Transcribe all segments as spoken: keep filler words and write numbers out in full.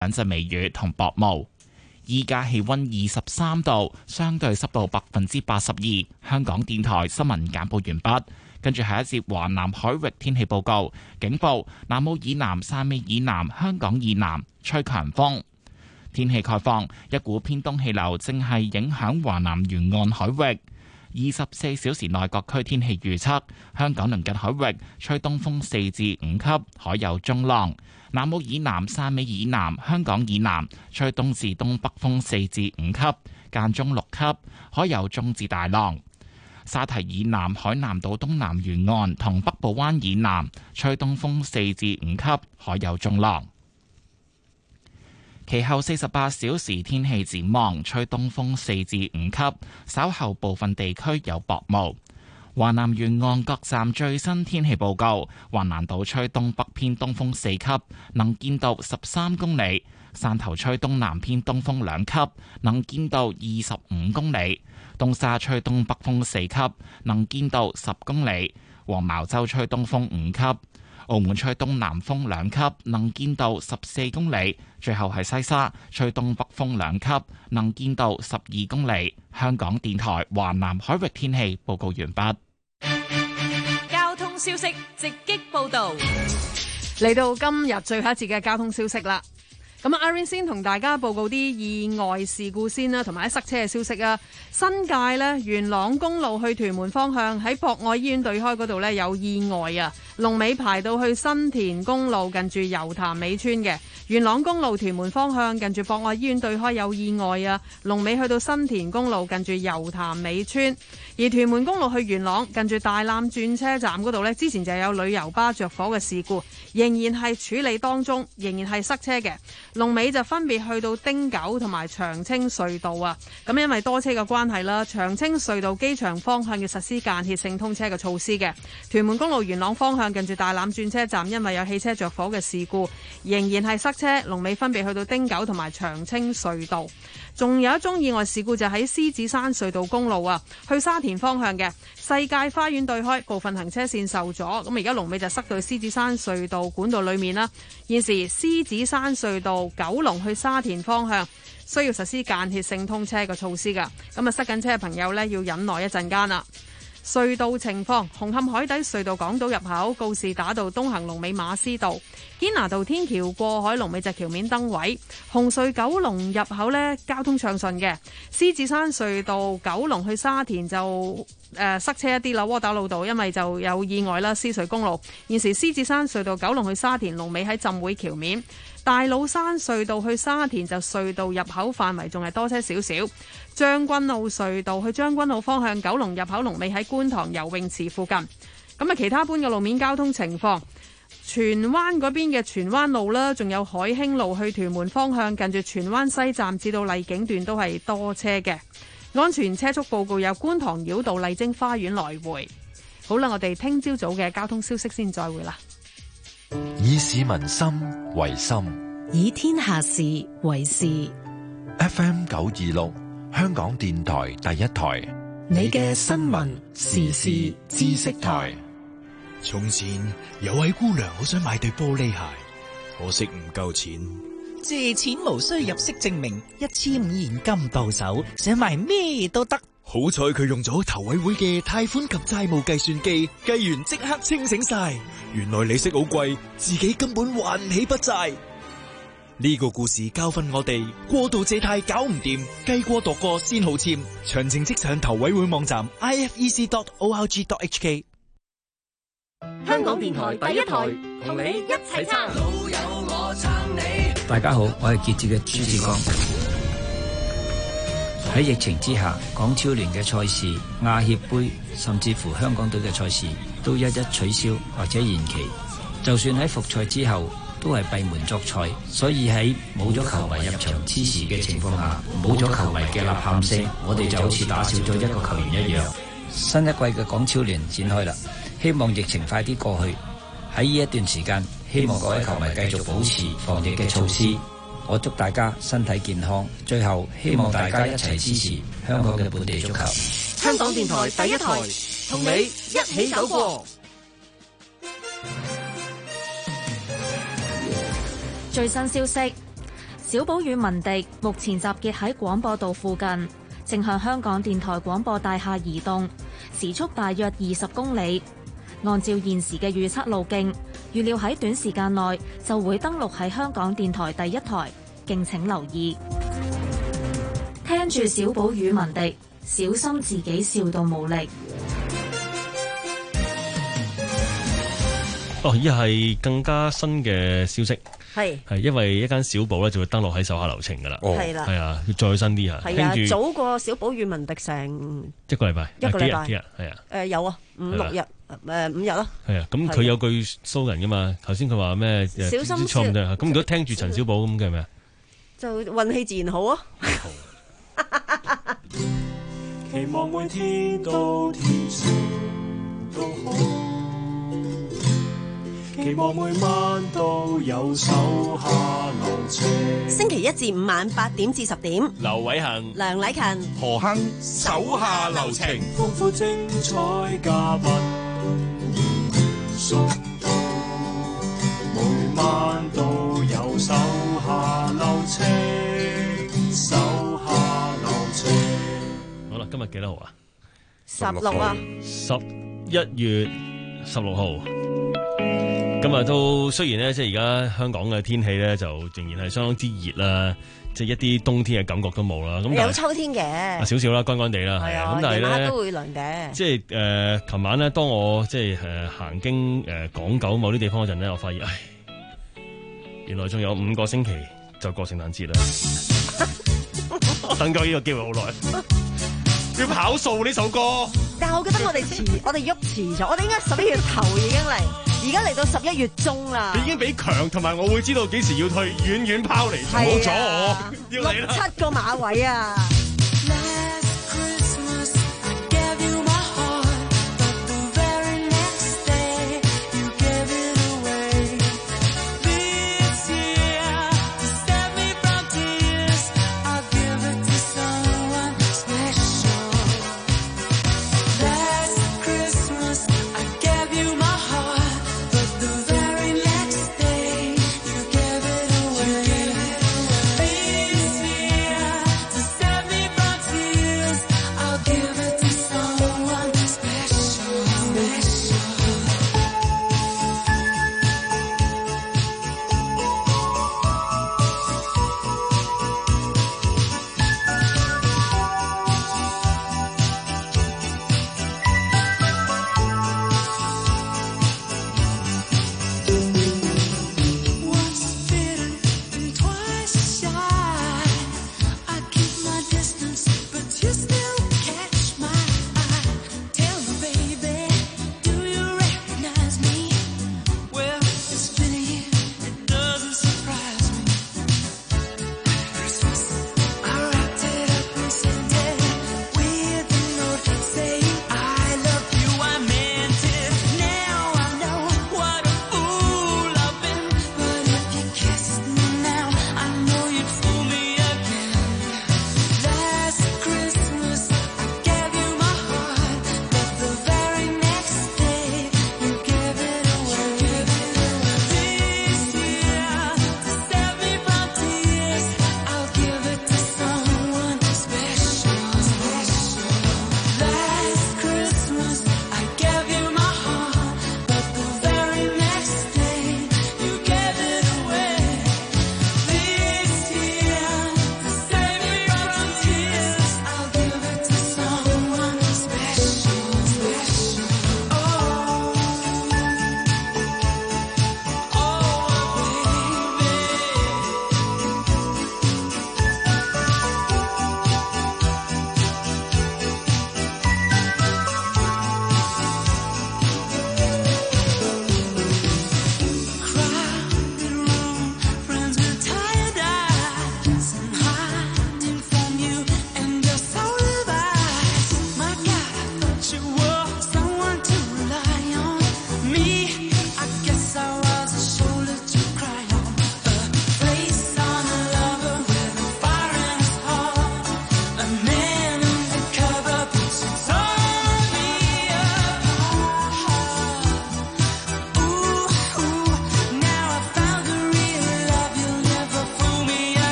兩陣微雨同薄霧。依家氣溫二十三度，相對濕度百分之八十二。香港電台新聞簡報完畢。跟住下一節華南海域天氣報告，警報：南澳以南、汕尾以南、香港以南吹強風。天氣概況：一股偏東氣流正係影響華南沿岸海域。二十四小時內各區天氣預測：香港鄰近海域吹東風四至五級，海有中浪；南澳以南、汕尾以南、香港以南吹東至東北風四至五級，間中六級，海有中至大浪。沙堤以南海南島東南沿岸同北部灣以南吹東風四至五級，海有中浪。其後四十八小時天氣展望，吹東風四至五級，稍後部分地區有薄霧。華南沿岸各站最新天氣報告：橫瀾島吹東北偏東風四級，能見度十三公里；汕頭吹東南偏東風兩級，能見度二十五公里。東沙吹東北風四級，能見度十公里；黃茅洲吹東風五級，澳門吹東南風兩級，能見度十四公里。最後係西沙吹東北風兩級，能見度十二公里。香港電台華南海域天氣報告完畢。 交通消息直擊報道， 嚟到今日最後一節嘅交通消息啦。咁啊，Irene先同大家報告啲意外事故先啦，同埋塞車嘅消息啊。新界呢，元朗公路去屯門方向喺博愛醫院對開嗰度呢，有意外啊，龍尾排到去新田公路近住油潭尾村嘅。元朗公路屯門方向近住博愛醫院對開有意外啊，龍尾去到新田公路近住油潭尾村。而屯門公路去元朗近住大欖轉車站嗰度呢，之前就有旅遊巴着火嘅事故，仍然係處理當中，仍然係塞車嘅。龍尾就分別去到汀九同埋長青隧道啊，咁因為多車嘅關係啦，長青隧道機場方向要實施間歇性通車嘅措施嘅。屯門公路元朗方向近住大欖轉車站，因為有汽車着火嘅事故，仍然係塞車，龍尾分別去到汀九同埋長青隧道。仲有一宗意外事故就喺獅子山隧道公路啊，去沙田方向嘅世界花園對開部分行車線受阻，咁而家龍尾就塞到獅子山隧道管道裏面啦。現時獅子山隧道九龍去沙田方向需要實施間歇性通車嘅措施噶，咁啊塞緊車嘅朋友呢，要忍耐一陣間啦。隧道情況：紅磡海底隧道港島入口告士打道東行龍尾馬師道，堅拿道天橋過海龍尾就橋面燈位。紅隧九龍入口呢，交通暢順嘅。獅子山隧道九龍去沙田就誒、呃、塞車一啲啦，窩打老道因為就有意外啦。獅隧公路現時獅子山隧道九龍去沙田龍尾喺浸會橋面。大老山隧道去沙田就隧道入口範圍仲係多車少少。將軍澳隧道去將軍澳方向九龍入口龍尾喺觀塘游泳池附近。咁啊，其他般嘅路面交通情況，荃灣嗰邊嘅荃灣路啦，仲有海興路去屯門方向近住荃灣西站至到麗景段都係多車嘅。安全車速報告有觀塘繞道麗晶花園來回。好啦，我哋聽朝早嘅交通消息先再會啦。 以市民心為心， 以天下事為事。 F M 九二六，香港電台第一台， 你嘅新聞時事知識台。 從前有位姑娘好想買對玻璃鞋，可惜唔夠錢。 借錢無需入息證明，一千五現金到手，想買咩都得。 好彩佢用咗投委會嘅貸款及債務計算機，計完即刻清醒晒。原來利息好貴，自己根本還唔起筆債。呢個故事教訓我哋，過度借貸搞唔掂，計過度過先好簽。詳情即上投委會網站 i f e c dot org dot h k。 香港電台第一台，同你一齊撐。老友我撐你。 大家好，我係傑志嘅朱志剛。喺疫情之下，港超聯嘅賽事、亞協杯，甚至乎香港隊嘅賽事，都一一取消或者延期。就算喺復賽之後，都係閉門作賽。所以喺冇咗球迷入場支持嘅情況下，冇咗球迷嘅吶喊聲，我哋就好似打少咗一個球員一樣。新一季嘅港超聯展開啦，希望疫情快啲過去。喺呢一段時間，希望各位球迷繼續保持防疫嘅措施。我祝大家身體健康。最後，希望大家一齊支持香港嘅本地足球。 香港電台第一台，同你一起走過。 最新消息， 小寶與文迪目前集結喺廣播道附近，正向香港電台廣播大廈移動，時速大約二十公里。按照現時嘅預測路徑，預料喺短時間內就會登陸喺香港電台第一台，敬請留意。聽住小寶與文迪，小心自己笑到冇力。 哦，依係更加新嘅消息，係係因為一間小寶咧就會登陸喺手下留情噶啦，係啦，係啊，要再新啲啊， 係啊，早過小寶與文迪成一個禮拜， 一個禮拜， 幾日？係啊， 誒有啊，五六日，誒五日咯，係啊， 咁佢有句 slogan 噶嘛，頭先佢話咩？小心錯唔對，咁如果聽住陳小寶咁嘅咩？ 就運氣自然好啊！ 期望每天都天晴都好。期望每晚都有手下留情。 星期一至五晚八點至十點， 劉偉恒、 梁禮勤、 何亨手下留情， 豐富精彩嘉賓送到，每晚都有手下留情，手下留情。 好啦，今日幾多號啊？ 十六啊， 十一月十六號。咁啊，都雖然咧，即係而家香港嘅天氣咧，就仍然係相當之熱啦，即係一啲冬天嘅感覺都冇啦。咁有秋天嘅， 少少啦，乾乾地啦。係啊，咁但係咧都會涼嘅。 即係誒，琴晚咧，當我即係誒行經誒港九某啲地方嗰陣咧，我發現，唉，原來仲有五個星期就過聖誕節啦。等夠呢個機會好耐，要跑數呢首歌。 但係我覺得我哋遲，我哋喐遲咗，我哋應該十一月頭已經嚟。而家嚟到十一月中啦， 你已經比強，同埋我會知道幾時要退，遠遠拋離，唔好阻我，要嚟啦！ 六七個馬位啊！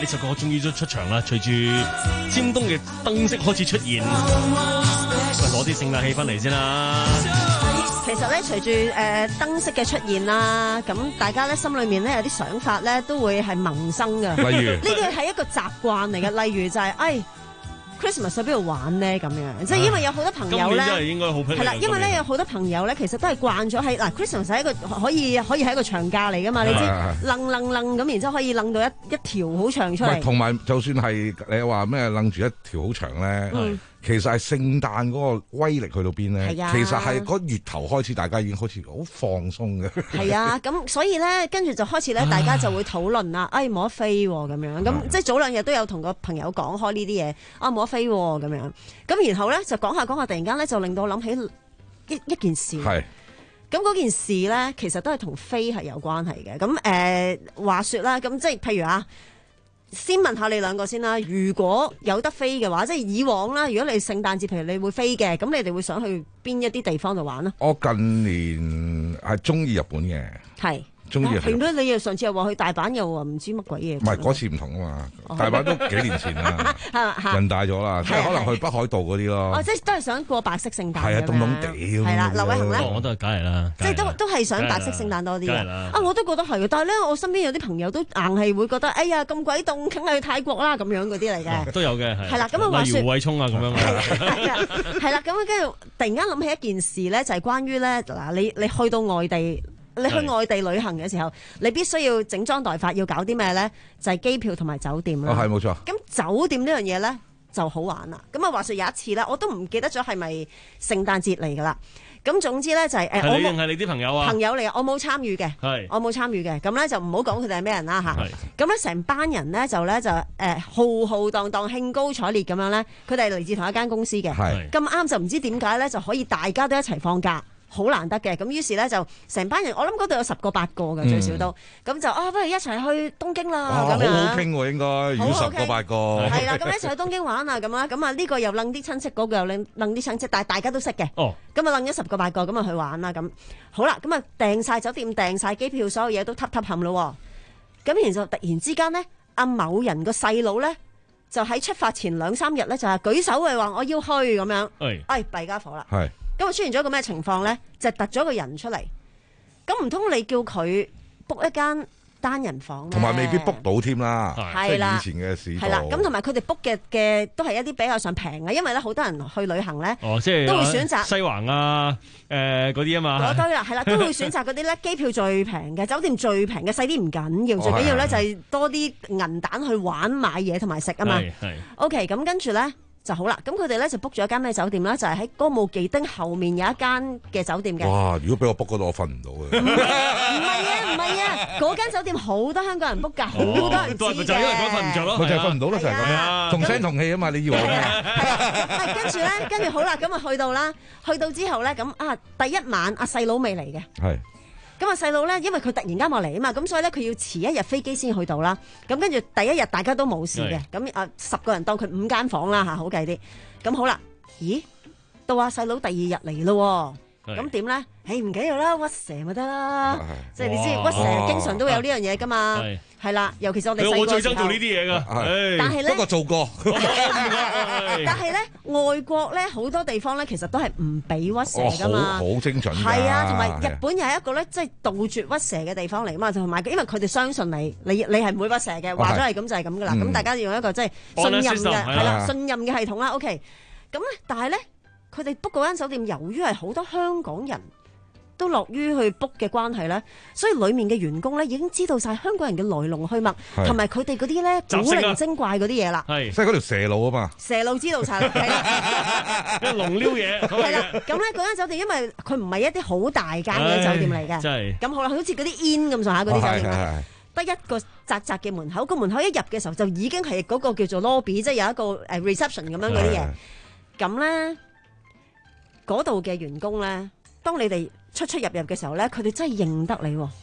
呢首歌終於都出場啦，隨住尖東嘅燈飾開始出現，攞啲聖誕氣氛嚟先啦。 其實咧，隨住誒燈飾嘅出現啦，咁大家咧心裏面咧有啲想法咧，都會係萌生嘅。 例如，呢個係一個習慣嚟嘅。例如就係、是，哎 Christmas 喺邊度玩咧？咁樣，即係因為有好多朋友咧， 真係應該好係啦，因為咧有好多朋友咧，其實都係慣咗喺嗱 Christmas 係一個可以可以係一個長假嚟噶嘛，你知楞楞楞咁，然之後可以楞到一一條好長出嚟。 同埋就算係你話咩楞住一條好長咧。嗯其實係聖誕嗰個威力去到邊咧？啊、其實係嗰月頭開始，大家已經開始好放鬆嘅。 係啊，咁所以咧，跟住就開始咧，大家就會討論啦。哎，冇得飛喎、啊，咁樣咁即係早兩日都有同個朋友講開呢啲嘢。啊，冇得飛喎、啊，咁樣咁然後咧就講下講下，突然間咧就令到我諗起一一件事。係。咁嗰件事咧，其實都係同飛係有關係嘅。咁誒、呃、話說啦，咁即係譬如啊。先問下你兩個先啦，如果有得飛嘅話，即係以往啦，如果你聖誕節譬如你會飛嘅，咁你哋會想去邊一啲地方度玩啊？ 我近年係中意日本嘅， 係。 中意係咯，你又上次又話去大阪，又話唔知乜鬼嘢。 唔係嗰次唔同啊嘛，大阪都幾年前啦，人大咗啦，即係可能去北海道嗰啲咯。 哦，即係都係想過白色聖誕。 係啊，凍凍地。 係啦，劉偉恒咧， 我都係梗係啦， 即係都都係想白色聖誕多啲嘅。啊，我都覺得係嘅，但係咧，我身邊有啲朋友都硬係會覺得，哎呀咁鬼凍，梗係去泰國啦咁樣嗰啲嚟嘅。 都有嘅，係。 係啦，咁啊話説。 例如胡偉聰啊咁樣。 係啊，係啦，咁啊跟住突然間諗起一件事咧，就係關於咧嗱，你你去到外地。你去外地旅行嘅時候，你必須要整裝待發，要搞啲咩咧？就係、是、機票同埋酒店啦。 係冇錯。 咁酒店呢樣嘢咧就好玩啦。咁啊話説有一次咧，我都唔記得咗係咪聖誕節嚟㗎啦。咁總之咧就係、是、誒， 係你定係你啲朋友啊？ 朋友嚟，我冇參與嘅。係。我冇參與嘅。咁咧就唔好講佢哋係咩人啦嚇。係。咁咧成班人咧就咧就誒浩浩蕩蕩興高采烈咁樣咧，佢哋係嚟自同一間公司嘅。係。咁啱就唔知點解咧就可以大家都一齊放假。好難得嘅，咁於是咧就成班人，我諗嗰度有十個八個嘅最少都，咁就啊不如一齊去東京啦咁樣。 好好傾喎，應該如果十個八個。 係啦，咁一齊去東京玩啊咁啦，咁啊呢個又楞啲親戚，嗰個又楞楞啲親戚，但係大家都識嘅。哦。咁啊楞咗十個八個，咁啊去玩啦咁。好啦，咁啊訂晒酒店、訂晒機票，所有嘢都揼揼冚咯。咁然後突然之間咧，阿某人個細佬咧就喺出發前兩三日咧就係舉手係話我要去咁樣。係。哎，弊家伙啦。係。咁啊出現咗一個咩情況咧？就突咗個人出嚟，咁唔通你叫佢 book 一間單人房， 同埋未必 book 到添啦， 係啦， 以前嘅市道。 係啦，咁同埋佢哋 book 嘅嘅都係一啲比較上平嘅，因為咧好多人去旅行咧， 哦，即係都會選擇西橫啊，誒嗰啲啊嘛， 嗰堆啦，係啦，都會選擇嗰啲咧機票最平嘅，酒店最平嘅，細啲唔緊要，最緊要咧就係多啲銀彈去玩買嘢同埋食啊嘛。係 OK，咁跟住咧。就好啦，咁佢哋咧就 book 咗一間咩酒店啦？就係喺歌舞伎町後面有一間嘅酒店嘅。 哇！如果俾我 book 嗰度，我瞓唔到嘅。唔係啊，唔係啊，嗰間酒店好多香港人 book 㗎，好多人知嘅。 就因為佢瞓唔着咯， 佢就係瞓唔到咯，就係咁樣。同聲同氣啊嘛，你以為咩？ 係跟住咧，跟住好啦，咁啊去到啦，去到之後咧，咁啊第一晚阿細佬未嚟嘅。係。咁啊細佬咧，因為佢突然間冇嚟啊嘛，咁所以咧佢要遲一日飛機先去到啦。咁跟住第一日大家都冇事嘅，咁啊十個人當佢五間房啦嚇，好計啲。咁好啦，咦？到阿細佬第二日嚟咯，咁點咧？誒唔緊要啦，屈蛇咪得啦，即係你知屈蛇經常都會有呢樣嘢噶嘛，係啦，尤其是我哋細個時候。我最憎做呢啲嘢噶，但係咧，不過做過。但係咧，外國咧好多地方咧，其實都係唔俾屈蛇噶嘛， 好精準。 係啊，同埋日本又係一個咧，即係杜絕屈蛇嘅地方嚟啊嘛，同埋因為佢哋相信你，你你係唔會屈蛇嘅，話咗係咁就係咁噶啦。咁大家要用一個即係信任嘅係啦，信任嘅系統啦。OK，咁咧，但係咧，佢哋 book 嗰間酒店，由於係好多香港人都樂於去 book 嘅關係咧，所以裡面嘅員工咧已經知道晒香港人嘅來龍去脈，同埋佢哋嗰啲咧古靈精怪嗰啲嘢啦。係， 即係嗰條蛇路啊嘛。蛇路知道晒啦，係啦。 一龍溜嘢。 係啦，咁咧嗰間酒店因為佢唔係一啲好大間嘅酒店嚟嘅，真係。咁好啦，好似嗰啲 inn 咁上下嗰啲酒店，得一個窄窄嘅門口，個門口一入嘅時候就已經係嗰個叫做 lobby，即係有一個誒 reception 咁樣嗰啲嘢。咁咧嗰度嘅員工咧，當你哋出出入入嘅時候咧，佢哋真係認得你喎。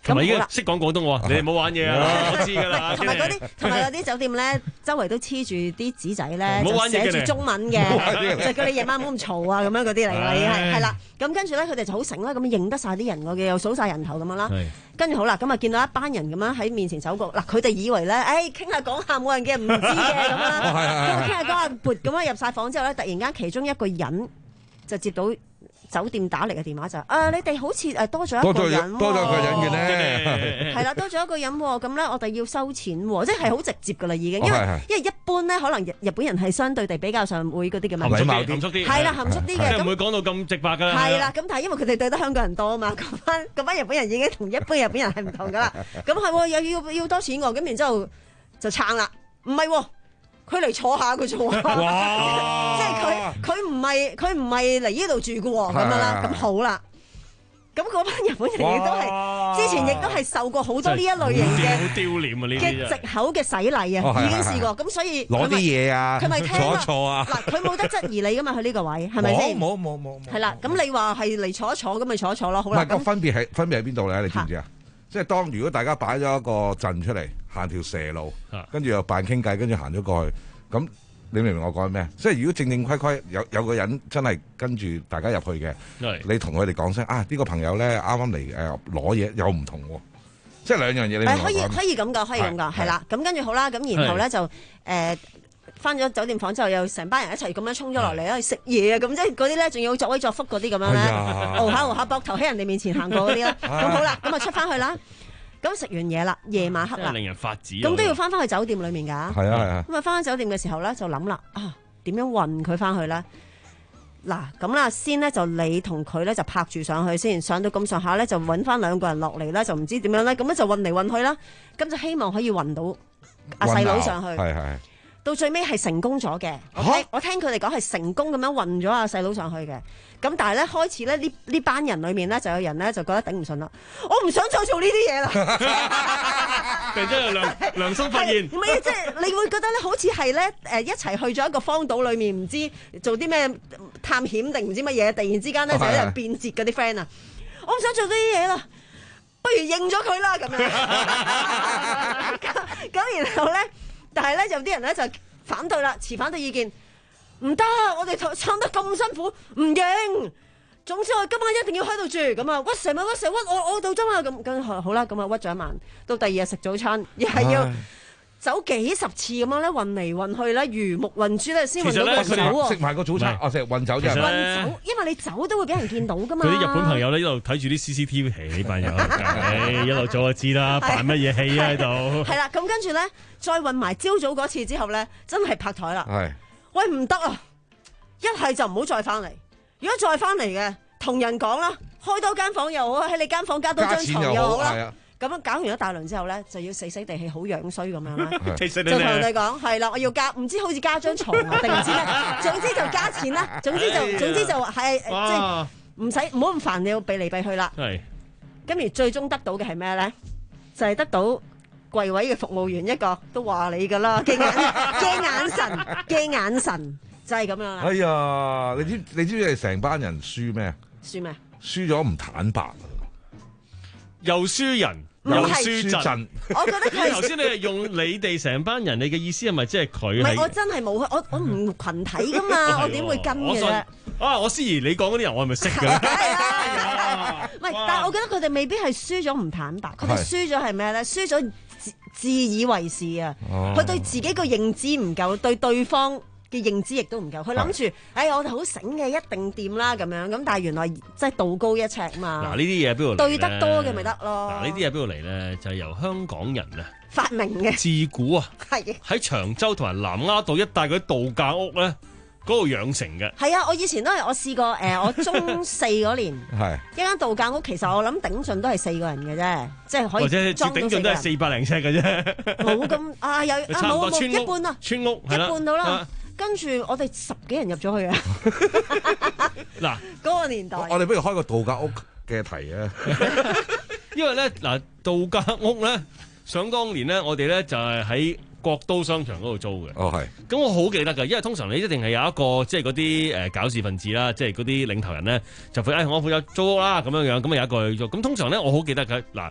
同埋已經識講廣東話，你哋唔好玩嘢啊！我知㗎啦。 同埋嗰啲，同埋嗰啲酒店咧，周圍都黐住啲紙仔咧，就寫住中文嘅，就叫你夜晚唔好咁嘈啊，咁樣嗰啲嚟㗎啦，已經係係啦。咁跟住咧，佢哋就好醒啦，咁認得晒啲人嘅，又數晒人頭咁樣啦。跟住好啦，咁啊見到一班人咁樣喺面前走過，嗱佢哋以為咧，誒傾下講下冇人嘅，唔知嘅咁啦。咁傾下講下撥咁樣入晒房之後咧，突然間其中一個人就接到酒店打嚟嘅電話就，啊你哋好似誒多咗一個人， 多咗一個人嘅咧， 係啦，多咗一個人喎，咁咧我哋要收錢喎，即係好直接噶啦已經，因為因為一般咧可能日日本人係相對地比較上會嗰啲嘅禮貌啲，含蓄啲， 係啦含蓄啲嘅， 唔會講到咁直白噶啦， 係啦，咁但係因為佢哋對得香港人多啊嘛，嗰班嗰班日本人已經同一般日本人係唔同噶啦，咁係又要要多錢喎，咁然之後就撐啦，唔係喎。佢嚟坐下嘅啫喎，即係佢佢唔係佢唔係嚟呢度住嘅喎，咁樣啦，咁好啦，咁嗰班日本人亦都係之前亦都係受過好多呢一類型嘅好丟臉啊呢啲嘅藉口嘅洗禮啊，已經試過，咁所以攞啲嘢啊， 佢咪聽坐一坐啊， 嗱佢冇得質疑你噶嘛，佢呢個位係咪先？ 冇冇冇冇， 係啦，咁你話係嚟坐一坐，咁咪坐一坐咯，好啦。 個分別係分別喺邊度咧？你知唔知啊？即係當如果大家擺咗一個陣出嚟，行條蛇路，跟住又扮傾偈，跟住行咗過去，咁你明唔明我講咩？即係如果正正規規有有個人真係跟住大家入去嘅，你同佢哋講聲啊，呢個朋友咧啱啱嚟誒攞嘢，有唔同喎，即係兩樣嘢。你可以可以咁講，可以咁講，係啦。咁跟住好啦，咁然後咧就誒翻咗酒店房之後，又成班人一齊咁樣衝咗落嚟去食嘢啊！咁即係嗰啲咧，仲要作威作福嗰啲咁樣咧，敖下敖下膊頭喺人哋面前行過嗰啲啦。咁好啦，咁啊出翻去啦。咁食完嘢啦，夜晚黑啦， 令人發指。 咁都要翻翻去酒店裡面㗎。 係啊係啊。 咁啊翻翻酒店嘅時候咧，就諗啦，啊點樣運佢翻去咧？嗱咁啦，先咧就你同佢咧就拍住上去先，上到咁上下咧就揾翻兩個人落嚟咧，就唔知點樣咧，咁咧就運嚟運去啦。咁就希望可以運到阿細佬上去。 係係。 到最尾係成功咗嘅，我聽我聽佢哋講係成功咁樣運咗阿細佬上去嘅。咁但係咧開始咧呢呢班人裏面咧就有人咧就覺得頂唔順啦，我唔想再做呢啲嘢啦。 突然之間有良良心發現， 唔係即係你會覺得咧好似係咧誒一齊去咗一個荒島裏面，唔知做啲咩探險定唔知乜嘢，突然之間咧就有人變節嗰啲 friend 啊，我唔想做呢啲嘢啦，不如認咗佢啦咁樣。咁然後咧。但係咧，有啲人咧就反對啦，持反對意見，唔得，我哋撐得咁辛苦，唔認。總之我今晚一定要喺度住，咁啊屈成晚屈成屈我我到針啊，咁咁好啦，咁啊屈咗一晚，到第二日食早餐，又係要走幾十次咁樣咧，運嚟運去咧，魚目混珠咧，先運到個酒喎。 食埋個早餐，哦食運走啫。 運走，因為你走都會俾人見到噶嘛。 佢啲日本朋友咧一路睇住啲 C C T V，呢班友，一路做就知啦，扮乜嘢戲啊喺度。 係啦，咁跟住咧，再運埋朝早嗰次之後咧，真係拍台啦。係，喂唔得啊！一係就唔好再翻嚟，如果再翻嚟嘅，同人講啦，開多間房又好，喺你間房加多張床又好啦。咁樣搞完一大輪之後咧，就要死死地氣好樣衰咁樣啦，就同人哋講係啦，我要加，唔知好似加張床啊，定唔知咩，總之就加錢啦，總之就總之就係即係唔使唔好咁煩，你要避嚟避去啦。係，咁而最終得到嘅係咩咧？就係得到櫃位嘅服務員一個都話你噶啦，嘅眼嘅眼神嘅眼神就係咁樣啦。 哎呀，你知你知唔知係成班人輸咩？ 輸咩？ 輸咗唔坦白。 又輸人又輸陣， 我覺得佢頭先你係用你哋成班人，你嘅意思係咪即係佢？ 唔係，我真係冇，我我唔群體噶嘛，我點會跟嘅啫？ 啊，我思怡，你講嗰啲人我係咪識㗎？ 唔係，但係我覺得佢哋未必係輸咗唔坦白，佢哋輸咗係咩咧？輸咗自自以為是啊！佢對自己個認知唔夠，對對方嘅認知亦都唔夠，佢諗住，哎，我哋好醒嘅，一定掂啦咁樣，咁但係原來真係道高一尺嘛。 嗱，呢啲嘢邊度嚟？ 對得多嘅咪得咯。 嗱，呢啲嘢邊度嚟咧？就係由香港人啊發明嘅。 自古啊， 係喺長洲同埋南丫島一帶嗰啲度假屋咧，嗰度養成嘅。 係啊，我以前都係我試過誒，我中四嗰年係一間度假屋，其實我諗頂盡都係四個人嘅啫，即係可以或者頂盡都係四百零尺嘅啫。冇咁啊，有啊冇冇一半啊， 村屋一半到啦。跟住我哋十幾人入咗去啊！ 嗱， 嗰個年代， 我哋不如開個度假屋嘅題啊！ 因為咧嗱，度假屋咧，想當年咧，我哋咧就係喺國都商場嗰度租嘅。 哦，係。 咁我好記得㗎，因為通常你一定係有一個即係嗰啲誒搞事分子啦，即係嗰啲領頭人咧，就會誒、哎、我負責租屋啦咁樣樣，咁啊有一個去租。咁通常咧，我好記得㗎嗱。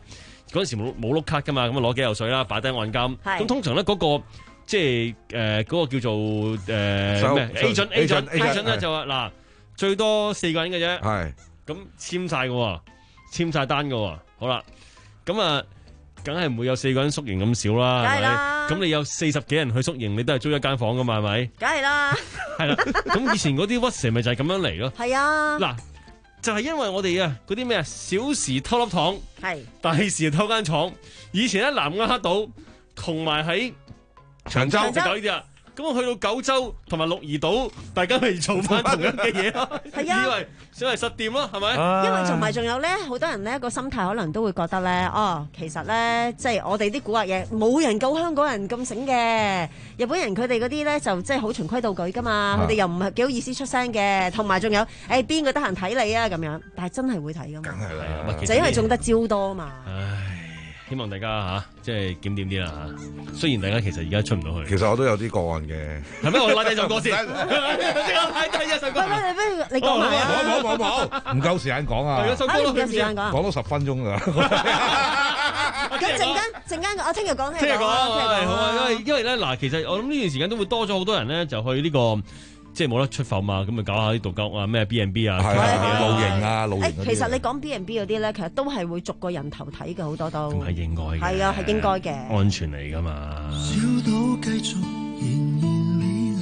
嗰陣時冇冇碌卡噶嘛，咁啊攞幾嚿水啦，擺低按金。咁通常咧嗰個即係誒嗰個叫做誒咩 agent agent agent 咧就話嗱最多四個人嘅啫。係咁簽晒嘅，簽晒單嘅。好啦，咁啊。梗係唔會有四個人宿營咁少啦，係咪？咁你有四十幾人去宿營，你都係租一間房噶嘛，係咪？ 梗係啦。 係啦，咁以前嗰啲屈蛇咪就係咁樣嚟咯。係啊。嗱，就係因為我哋啊，嗰啲咩啊，小時偷粒糖，係大時偷間廠。以前喺南丫黑島同埋喺長洲就搞呢啲啊。咁我去到九州同埋鹿兒島，大家咪做翻同樣嘅嘢咯。係啊，以為想係實掂咯，係咪？因為同埋仲有咧，好多人咧個心態可能都會覺得咧，哦，其實咧即係我哋啲古惑嘢，冇人夠香港人咁醒嘅。日本人佢哋嗰啲咧就即係好循規蹈矩噶嘛，佢哋又唔係幾好意思出聲嘅。同埋仲有，誒邊個得閒睇你啊咁樣，但係真係會睇噶嘛。梗係啦，就因為中得招多嘛。希望大家嚇即係檢點啲啦嚇。雖然大家其實而家出唔到去， 其實我都有啲個案嘅。係咩？我拉低首歌先，即刻拉低一首歌。喂喂，不如你講埋啊！冇冇冇冇，唔夠時間講啊！ 啊，唔夠時間講， 講到十分鐘㗎。 咁陣間陣間我聽日講， 聽日講，好啊！因為因為咧嗱，其實我諗呢段時間都會多咗好多人咧，就去呢個。即係冇得出埠嘛，咁咪搞下啲度假屋啊，咩 B and B 啊， 露營啊，露營。 其實你講 B and B 嗰啲咧，其實都係會逐個人頭睇嘅，好多都。 咁係應該嘅。 係啊，係應該嘅。 安全嚟㗎嘛。 小島繼續仍然美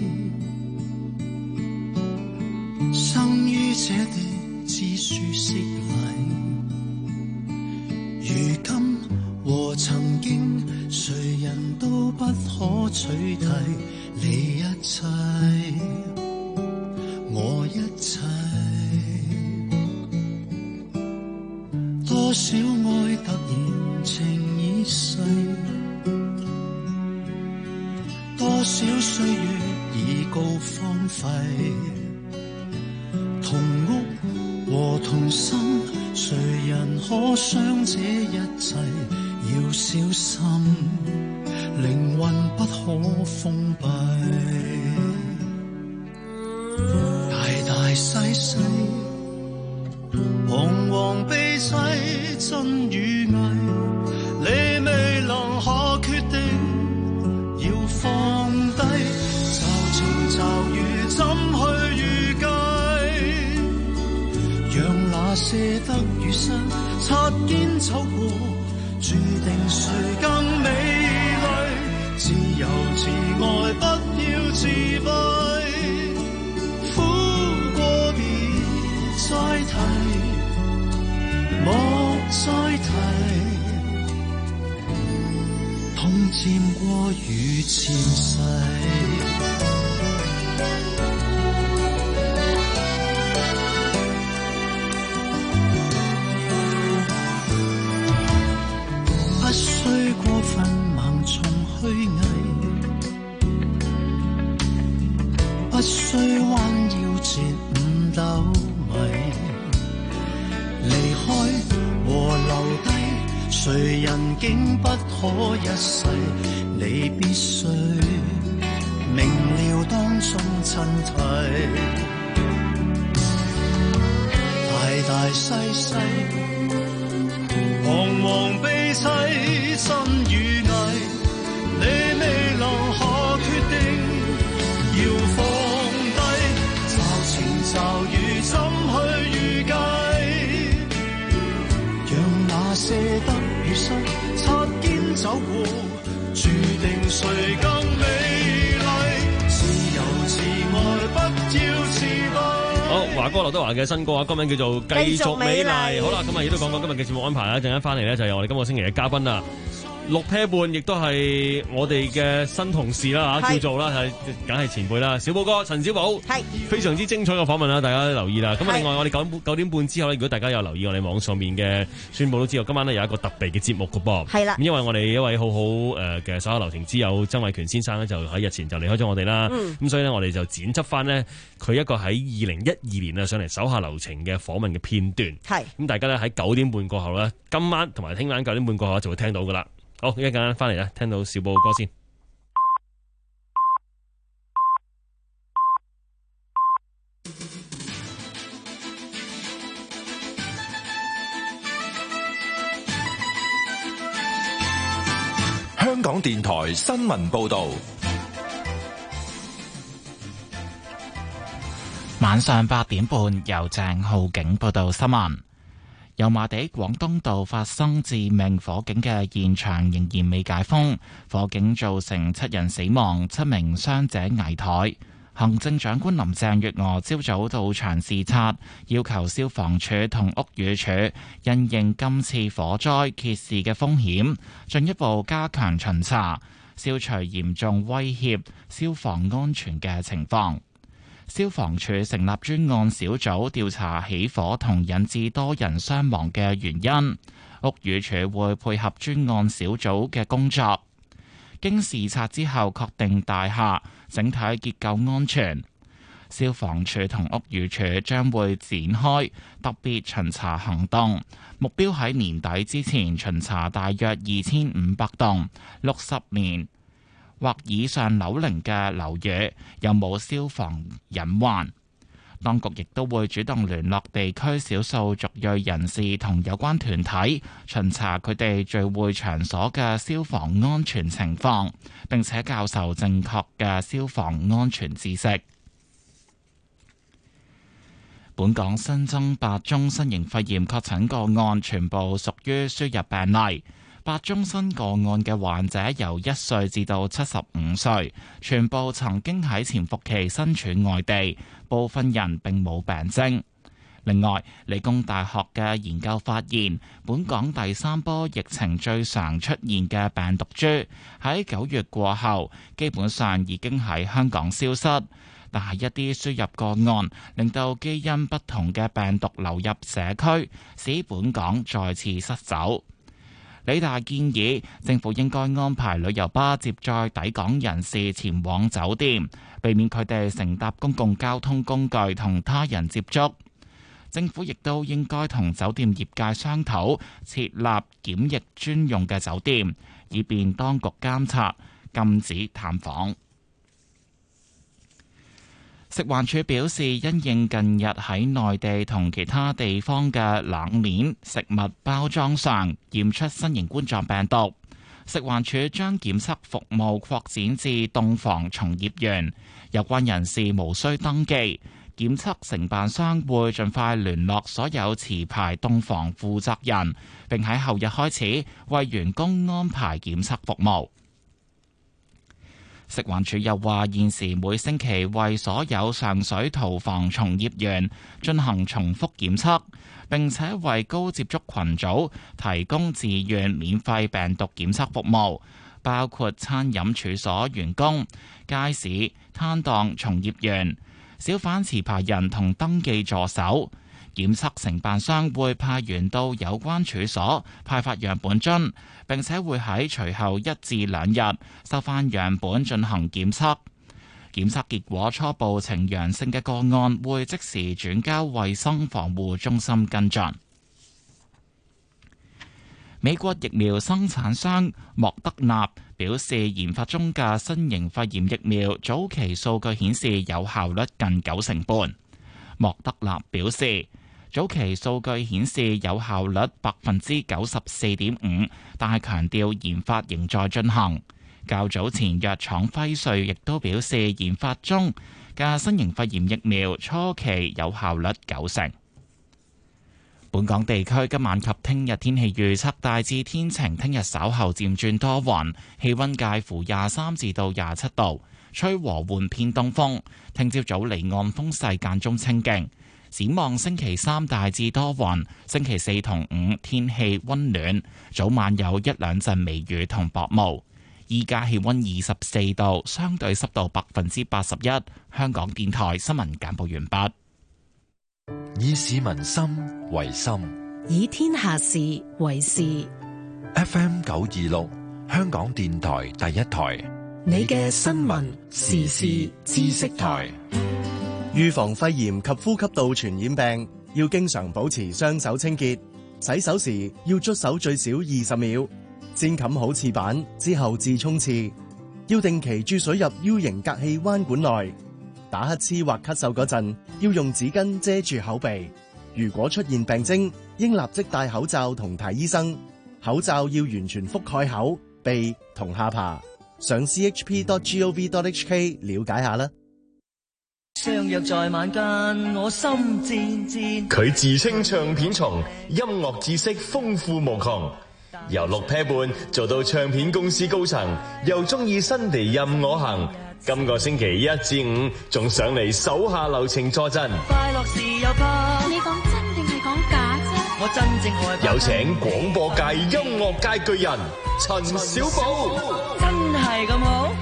麗，生於這地之舒適麗。如今和曾經，誰人都不可取替。你一切，我一切，多少愛突然情已逝，多少歲月已告荒廢。同屋和同心，誰人可想這一切？要小心。靈魂不可封閉，大大細細，彷徨悲凄，真與偽，你未能可決定，要放低，驟晴驟雨怎去預計？讓那些得與失擦肩走過，注定誰更美麗。自由自愛，不要自閉，苦過別再提，莫再提，痛漸過於前世。不需過分盲從虛偽，不需彎腰折五斗米，離開和留低，誰人竟不可一世？你必須明了當中襯體，大大細細，彷徨悲凄，真與偽，你未能可決定，要放低，驟晴驟雨怎去預計？讓那些得與失擦肩走過，注定誰更美麗？自由自愛，不要自閉。 好，華哥劉德華嘅新歌啊，歌名叫做《繼續美麗》。好啦，咁啊亦都講講今日嘅節目安排啦。陣間翻嚟咧，就由我哋今個星期嘅嘉賓啦。六 pair 半亦都係我哋嘅新同事啦嚇，叫做啦係梗係前輩啦，小寶哥陳小寶，係非常之精彩嘅訪問啦，大家留意啦。咁啊，另外我哋九九點半之後咧，如果大家有留意我哋網上面嘅宣佈都知道，今晚咧有一個特別嘅節目嘅噃，係啦。因為我哋一位好好誒嘅手下留情之友曾偉權先生咧，就喺日前就離開咗我哋啦。咁、嗯、所以咧，我哋就剪輯翻呢佢一個喺二零一二年啊上嚟手下留情嘅訪問嘅片段。係咁，大家咧喺九點半過後咧，今晚同埋聽晚九點半過後就會聽到噶啦。好，一陣間翻嚟咧，聽到小寶嘅歌先。 香港電台新聞報道。 晚上八點半，由鄭浩景報道新聞。油麻地廣東道發生致命火警嘅現場仍然未解封，火警造成七人死亡，七名傷者危殆。行政長官林鄭月娥朝早到場視察，要求消防處同屋宇署因應今次火災揭示嘅風險，進一步加強巡查，消除嚴重威脅消防安全嘅情況。消防處成立專案小組調查起火同引致多人傷亡嘅原因，屋宇署會配合專案小組嘅工作。經視察之後，確定大廈整體結構安全。消防處同屋宇署將會展開特別巡查行動，目標喺年底之前巡查大約二千五百棟六十年或以上樓齡嘅樓宇有冇消防隱患。當局亦都會主動聯絡地區少數族裔人士同有關團體，巡查佢哋聚會場所嘅消防安全情況，並且教授正確嘅消防安全知識。本港新增八宗新型肺炎確診個案，全部屬於輸入病例。八宗新個案嘅患者由一歲至到七十五歲，全部曾經喺潛伏期身處外地，部分人並冇病徵。另外，理工大學嘅研究發現，本港第三波疫情最常出現嘅病毒株喺九月過後，基本上已經喺香港消失，但係一啲輸入個案令到基因不同嘅病毒流入社區，使本港再次失守。理大建議政府應該安排旅遊巴接載抵港人士前往酒店，避免佢哋乘搭公共交通工具同他人接觸。政府亦都應該同酒店業界商討設立檢疫專用嘅酒店，以便當局監察，禁止探訪。食環署表示，因應近日喺內地同其他地方嘅冷鏈食物包裝上驗出新型冠狀病毒，食環署將檢測服務擴展至凍房從業員，有關人士無需登記。檢測承辦商會盡快聯絡所有持牌凍房負責人，並喺後日開始為員工安排檢測服務。食環署又話，現時每星期為所有上水屠房從業員進行重複檢測，並且為高接觸群組提供自願免費病毒檢測服務，包括餐飲處所員工、街市攤檔從業員、小販持牌人同登記助手。檢測承辦商會派員到有關處所派發樣本樽，並且會喺隨後一至兩日收翻樣本進行檢測。檢測結果初步呈陽性嘅個案會即時轉交衛生防護中心跟進。美國疫苗生產商莫德納表示，研發中嘅新型肺炎疫苗早期數據顯示有效率近九成半。莫德納表示，早期數據顯示有效率百分之九十四點五，但係強調研發仍在進行。較早前藥廠輝瑞亦都表示，研發中嘅新型肺炎疫苗初期有效率九成。本港地區今晚及聽日天氣預測大致天晴，聽日稍後漸轉多雲，氣溫介乎廿三至到廿七度，吹和緩偏東風。聽朝早離岸風勢間中清勁。展望星期三大致多雲，星期四同五天氣溫暖，早晚有一兩陣微雨同薄霧。依家氣溫二十四度，相對濕度百分之八十一。香港電台新聞簡報完畢。 以市民心為心， 以天下事為事。 F M 九二六，香港電台第一台， 你嘅新聞時事知識台。 預防肺炎及呼吸道傳染病，要經常保持雙手清潔。洗手時要捽手最少二十秒，先冚好廁板之後至沖廁。要定期注水入 U 型隔氣彎管內。打乞嗤或咳嗽嗰陣，要用紙巾遮住口鼻。如果出現病徵，應立即戴口罩同睇醫生。口罩要完全覆蓋口， 鼻同下巴。上 c h p dot gov dot h k 了解下啦。 相約在晚間，我心戰戰。 佢自稱唱片蟲，音樂知識豐富無窮，由六啤半做到唱片公司高層，又中意新地任我行。今個星期一至五仲上嚟手下留情坐鎮。 快樂時又怕你講真定係講假啫？ 我真正愛有請廣播界音樂界巨人陳小寶。 真係咁好？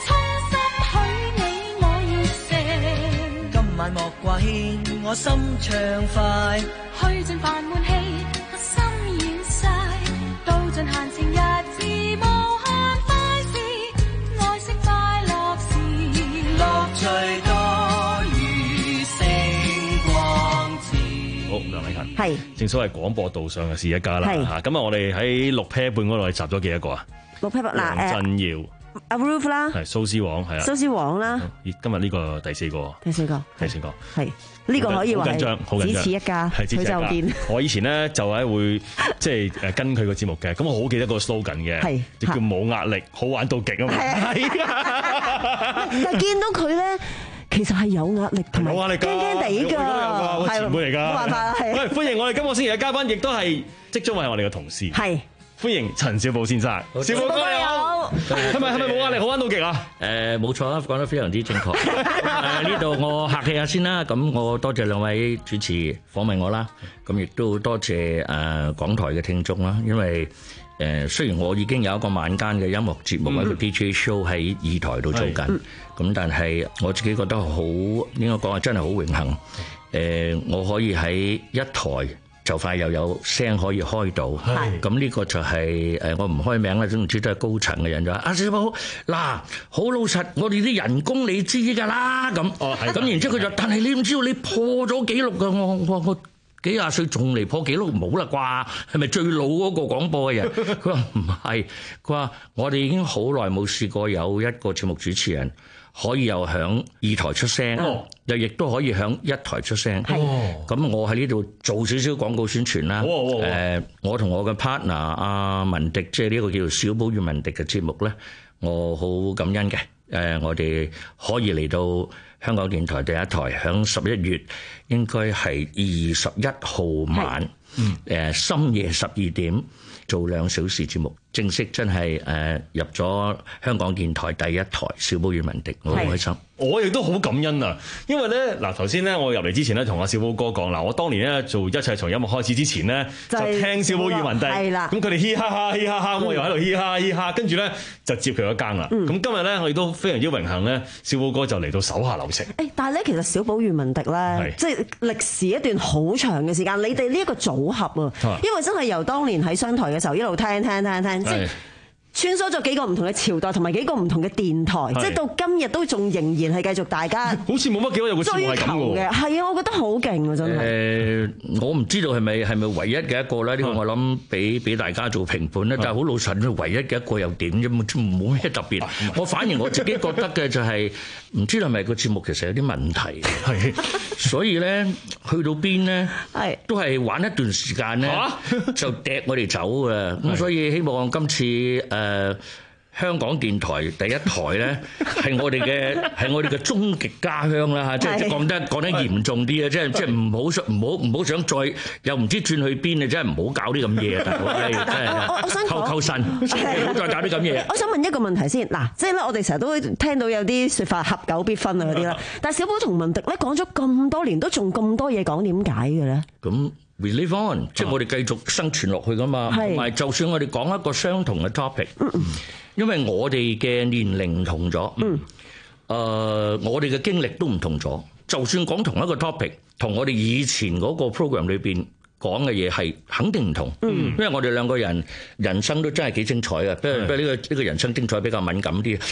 萬莫掛牽，我心暢快， 去盡煩悶氣，我心軟晒，到盡閒情日子，無限快事，愛惜快樂時， 樂趣多於星光照。 好，梁禮勤， 係正所謂廣播道上嘅是一家啦嚇。咁啊，我哋喺六 pair 半嗰度集咗幾多個啊？ 六 pair 半嗱， 梁振耀。 阿 Ruth 啦， 係蘇絲黃，係啊， 蘇絲黃啦。 今日呢個第四個， 第四個， 第四個， 係呢個可以話好緊張，好緊張， 只此一家， 係只此一家。我以前咧就係會即係誒跟佢個節目嘅，咁我好記得個 slogan 嘅，係就叫冇壓力，好玩到極啊嘛。係啊， 但係見到佢咧，其實係有壓力同埋驚驚地㗎， 係前輩嚟㗎， 冇辦法啦。係， 喂，歡迎我哋今個星期嘅嘉賓，亦都係即將係我哋嘅同事， 係。 歡迎陳小寶先生，小寶哥你好，係咪係咪冇壓力好玩到極啊？ 誒冇錯啦，講得非常之正確。誒呢度我客氣下先啦，咁我多謝兩位主持訪問我啦，咁亦都多謝誒港台嘅聽眾啦，因為誒雖然我已經有一個晚間嘅音樂節目一個 D J show 喺二台度做緊，咁但係我自己覺得好應該講係真係好榮幸，誒我可以喺一台。就快又有聲可以開到，咁呢個就係誒我唔開名啦，總之都係高層嘅人就話：阿小寶嗱，好老實，我哋啲人工你知㗎啦，咁，咁然之後佢就，但係你唔知道你破咗紀錄㗎，我我我幾廿歲仲嚟破紀錄冇啦啩？係咪最老嗰個廣播嘅人？佢話唔係，佢話我哋已經好耐冇試過有一個節目主持人。可以又響二台出聲，哦、又亦都可以響一台出聲。咁、哦、我喺呢度做少少廣告宣傳啦。誒、哦哦呃，我同我嘅 partner 阿文迪，即係呢個叫做小寶與文迪嘅節目咧，我好感恩嘅。誒、呃，我哋可以嚟到香港電台第一台，響十一月應該係二十一號晚，誒、嗯呃、深夜十二點做兩小時節目。正式真係誒、呃、入咗香港電台第一台小寶與文迪，我好開心。 我亦都好感恩啊，因為咧嗱頭先咧我入嚟之前咧同阿小寶哥講嗱，我當年咧做一切從音樂開始之前咧就聽小寶與文迪，咁佢哋嘻哈哈嘻哈哈，我又喺度嘻哈嘻哈，跟住咧就接佢一更啦。咁、嗯、今日咧我亦都非常之榮幸咧，小寶哥就嚟到手下留情。 誒，但係咧其實小寶與文迪咧，即係歷時一段好長嘅時間，你哋呢一個組合啊，因為真係由當年喺商台嘅時候一路聽聽聽聽。即係穿梭咗幾個唔同嘅朝代，同埋幾個唔同嘅電台，即係到今日都仲仍然係繼續大家好似冇乜幾多有個節目係咁嘅。 係啊，我覺得好勁啊，真係。 誒，我唔知道係咪係咪唯一嘅一個咧？呢個我諗俾俾大家做評判咧。但係好老實，唯一嘅一個又點啫？冇咩特別。我反而我自己覺得嘅就係唔知係咪個節目其實有啲問題。係，所以咧去到邊咧，都係玩一段時間咧，就掟我哋走嘅。咁所以希望今次誒。誒香港電台第一台咧，係我哋嘅係我哋嘅終極家鄉啦嚇，即係即係講得講得嚴重啲啊！即係即係唔好想唔好唔好想再又唔知轉去邊啊！真係唔好搞啲咁嘢啊！大佬，真係我想溝溝身，唔好再搞啲咁嘢。 我想問一個問題先嗱，即係咧，我哋成日都會聽到有啲説法合久必分啊嗰啲啦，但係小寶同文迪咧講咗咁多年，都仲咁多嘢講，點解嘅咧？ 咁 we live on，即係我哋繼續生存落去噶嘛，同埋就算我哋講一個相同嘅 topic，因為我哋嘅年齡唔同咗，誒，我哋嘅經歷都唔同咗。就算講同一個 topic，同我哋以前嗰個 program 裏邊講嘅嘢係肯定唔同，因為我哋兩個人人生都真係幾精彩嘅。不過不過呢個呢個人生精彩比較敏感啲。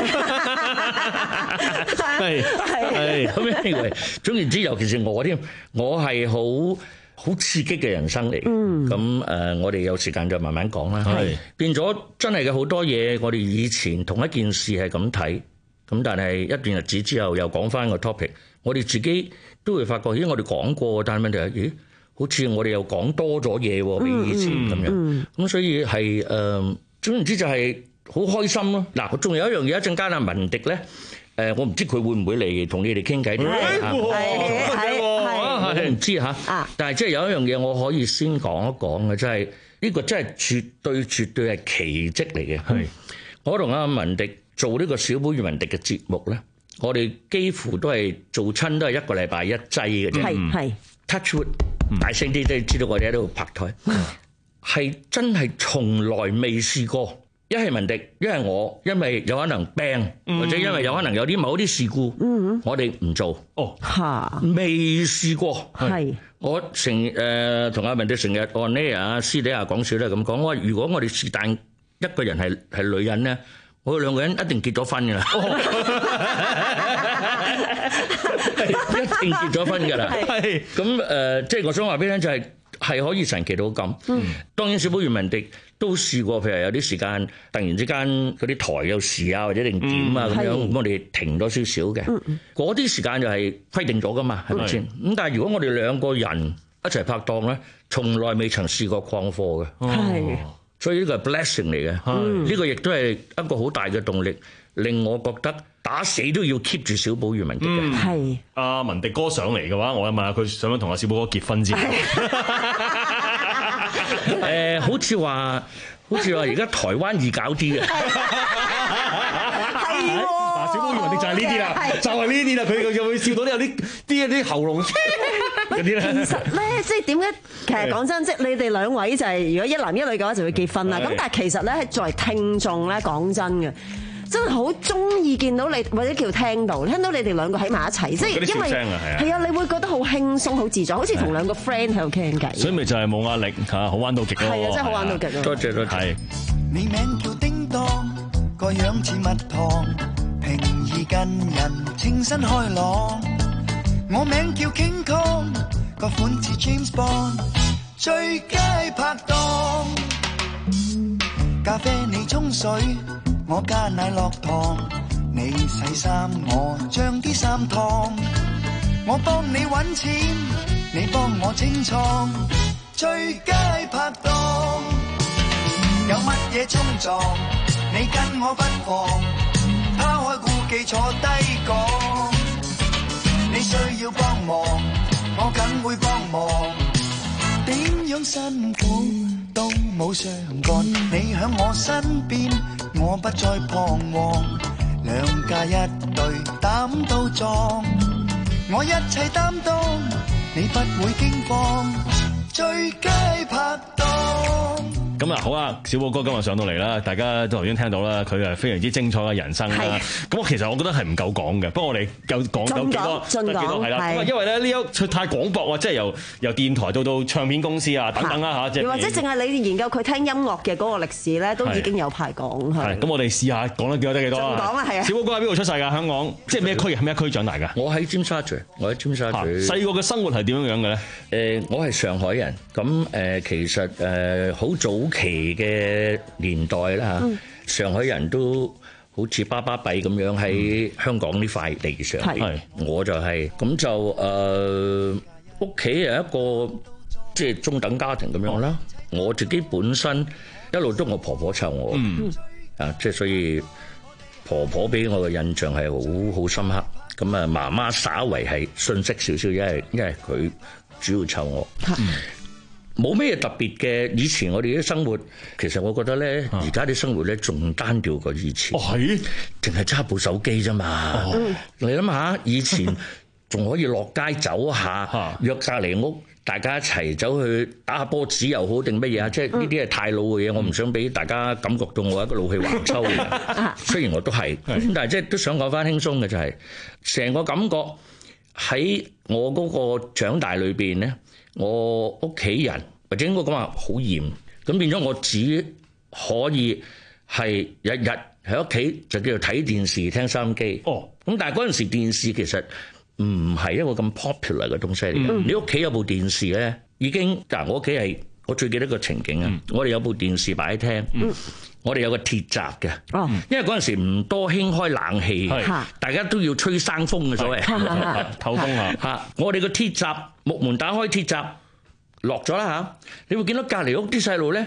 係係咁樣認為。總言之，尤其是我添，我係好好刺激嘅人生嚟。咁誒、嗯，我哋有時間就慢慢講啦。係變咗真係嘅好多嘢，我哋以前同一件事係咁睇，咁但係一段日子之後又講翻個 topic，我哋自己都會發覺，咦，我哋講過，但係問題係，咦，好似我哋又講多咗嘢喎，比以前咁樣。咁、嗯嗯、所以係誒。呃總言之就係好開心咯。嗱，仲有一樣嘢，一陣間阿文迪咧，誒，我唔知佢會唔會嚟同你哋傾偈。 係係我唔知嚇。但係即係有一樣嘢我可以先講一講嘅，即係呢個真係絕對絕對係奇蹟嚟嘅。係我同阿文迪做呢個小寶與文迪嘅節目咧，我哋幾乎都係做親都係一個禮拜一劑嘅啫。係係 touch wood，大聲啲都知道我哋喺度拍台。係真係從來未試過，一係文迪，一係我，因為有可能病，或者因為有可能有啲某啲事故，我哋唔做。哦，嚇，未試過。係我成誒同阿文迪成日按呢啊私底下講笑都係咁講。我話如果我哋是但一個人係係女人咧，我哋兩個人一定結咗婚㗎啦，一定結咗婚㗎啦。係咁誒，即係我想話俾你聽就係。係可以神奇到咁，嗯、當然小寶與文迪都試過，譬如有啲時間突然之間嗰啲台有事啊，或者定點啊咁、嗯、樣，咁我哋停咗少少嘅。嗰啲、嗯、時間就係規定咗噶嘛，係咪先？咁、嗯、但係如果我哋兩個人一齊拍檔咧，從來未曾試過曠課嘅，係、哦，所以呢個係 blessing 嚟嘅，呢、嗯、個亦都係一個好大嘅動力，令我覺得。打死都要 keep 住小寶與文迪嘅。係阿文迪哥上嚟嘅話，我問下佢想唔想同阿小寶哥結婚先。誒，好似話，好似話而家台灣易搞啲嘅。係喎。嗱，小寶與文迪就係呢啲啦，就係呢啲啦。佢佢就會笑到咧有啲啲啲喉嚨嗰啲咧。其實咧，即係點解？其實講真，即係你哋兩位就係如果一男一女嘅話，就會結婚啦。咁但係其實咧，作為聽眾咧，講真嘅。真係好中意見到你，或者叫聽到，聽到你哋兩個喺埋一齊，即係因為係啊，你會覺得好輕鬆、好自在，好似同兩個 friend 喺度傾偈。所以咪就係冇壓力嚇，好玩到極咯。係啊，真係好玩到極咯。多謝多謝。你名叫叮當，個樣似蜜糖，平易近人，清新開朗。我名叫 King Kong，個款似 James Bond，最佳拍檔。咖啡你沖水。我加奶落糖，你洗衫我將啲衫燙，我幫你搵錢，你幫我清倉，最佳拍檔。有乜嘢衝撞，你跟我不妨，拋開顧忌坐低講。你需要幫忙，我梗會幫忙，點樣辛苦都冇相干，你喺我身邊。我不再彷徨，兩家一對膽都壯，我一切擔當，你不會驚慌，最佳拍檔。咁啊好啊，小寶哥今日上到嚟啦，大家都頭先聽到啦，佢係非常之精彩嘅人生啦。咁我其實我覺得係唔夠講嘅，不過我哋夠講到幾多得幾多係啦。咁啊，因為咧呢一太廣博啊，即係由由電台到到唱片公司啊等等啦嚇。又或者淨係你研究佢聽音樂嘅嗰個歷史咧，都已經有排講。係咁，我哋試下講得幾多得幾多啊？講啊，係啊。小寶哥喺邊度出世㗎？香港即係咩區？係咩區長大㗎？我喺尖沙咀，我喺尖沙咀。細個嘅生活係點樣樣嘅咧？誒，我係上海人。咁誒，其實誒好早期嘅年代啦嚇，上海人都好似巴巴閉咁樣喺香港呢塊地上邊，我就係咁就誒屋企係一個即係中等家庭咁樣啦。我自己本身一路都我婆婆湊我，啊即係所以婆婆俾我嘅印象係好好深刻。咁啊媽媽稍為係遜色少少，因為因為佢主要湊我。冇咩特別嘅，以前我哋啲生活，其實我覺得咧，而家啲生活咧仲單調過以前。哦，係，淨係揸部手機啫嘛。哦，你諗下，以前仲可以落街走下，約隔離屋，大家一齊走去打下波子又好定乜嘢啊？即係呢啲係太老嘅嘢，我唔想俾大家感覺到我係一個老氣橫秋嘅。雖然我都係，咁但係即係都想講翻輕鬆嘅就係，成個感覺喺我嗰個長大裏邊咧。我屋企人或者應該講話好嚴，咁變咗我只可以係日日喺屋企就叫做睇電視聽收音機。哦，咁但係嗰陣時電視其實唔係一個咁 popular 嘅東西嚟嘅。嗯、你屋企有部電視咧，已經嗱我屋企係我最記得個情景啊！嗯、我哋有部電視擺喺廳，嗯、我哋有個鐵閘嘅，哦、因為嗰陣時唔多興開冷氣，是大家都要吹生風嘅所謂透風啊！嚇，我哋個鐵閘木門打開鐵閘落咗啦嚇，你會見到隔離屋啲細路咧，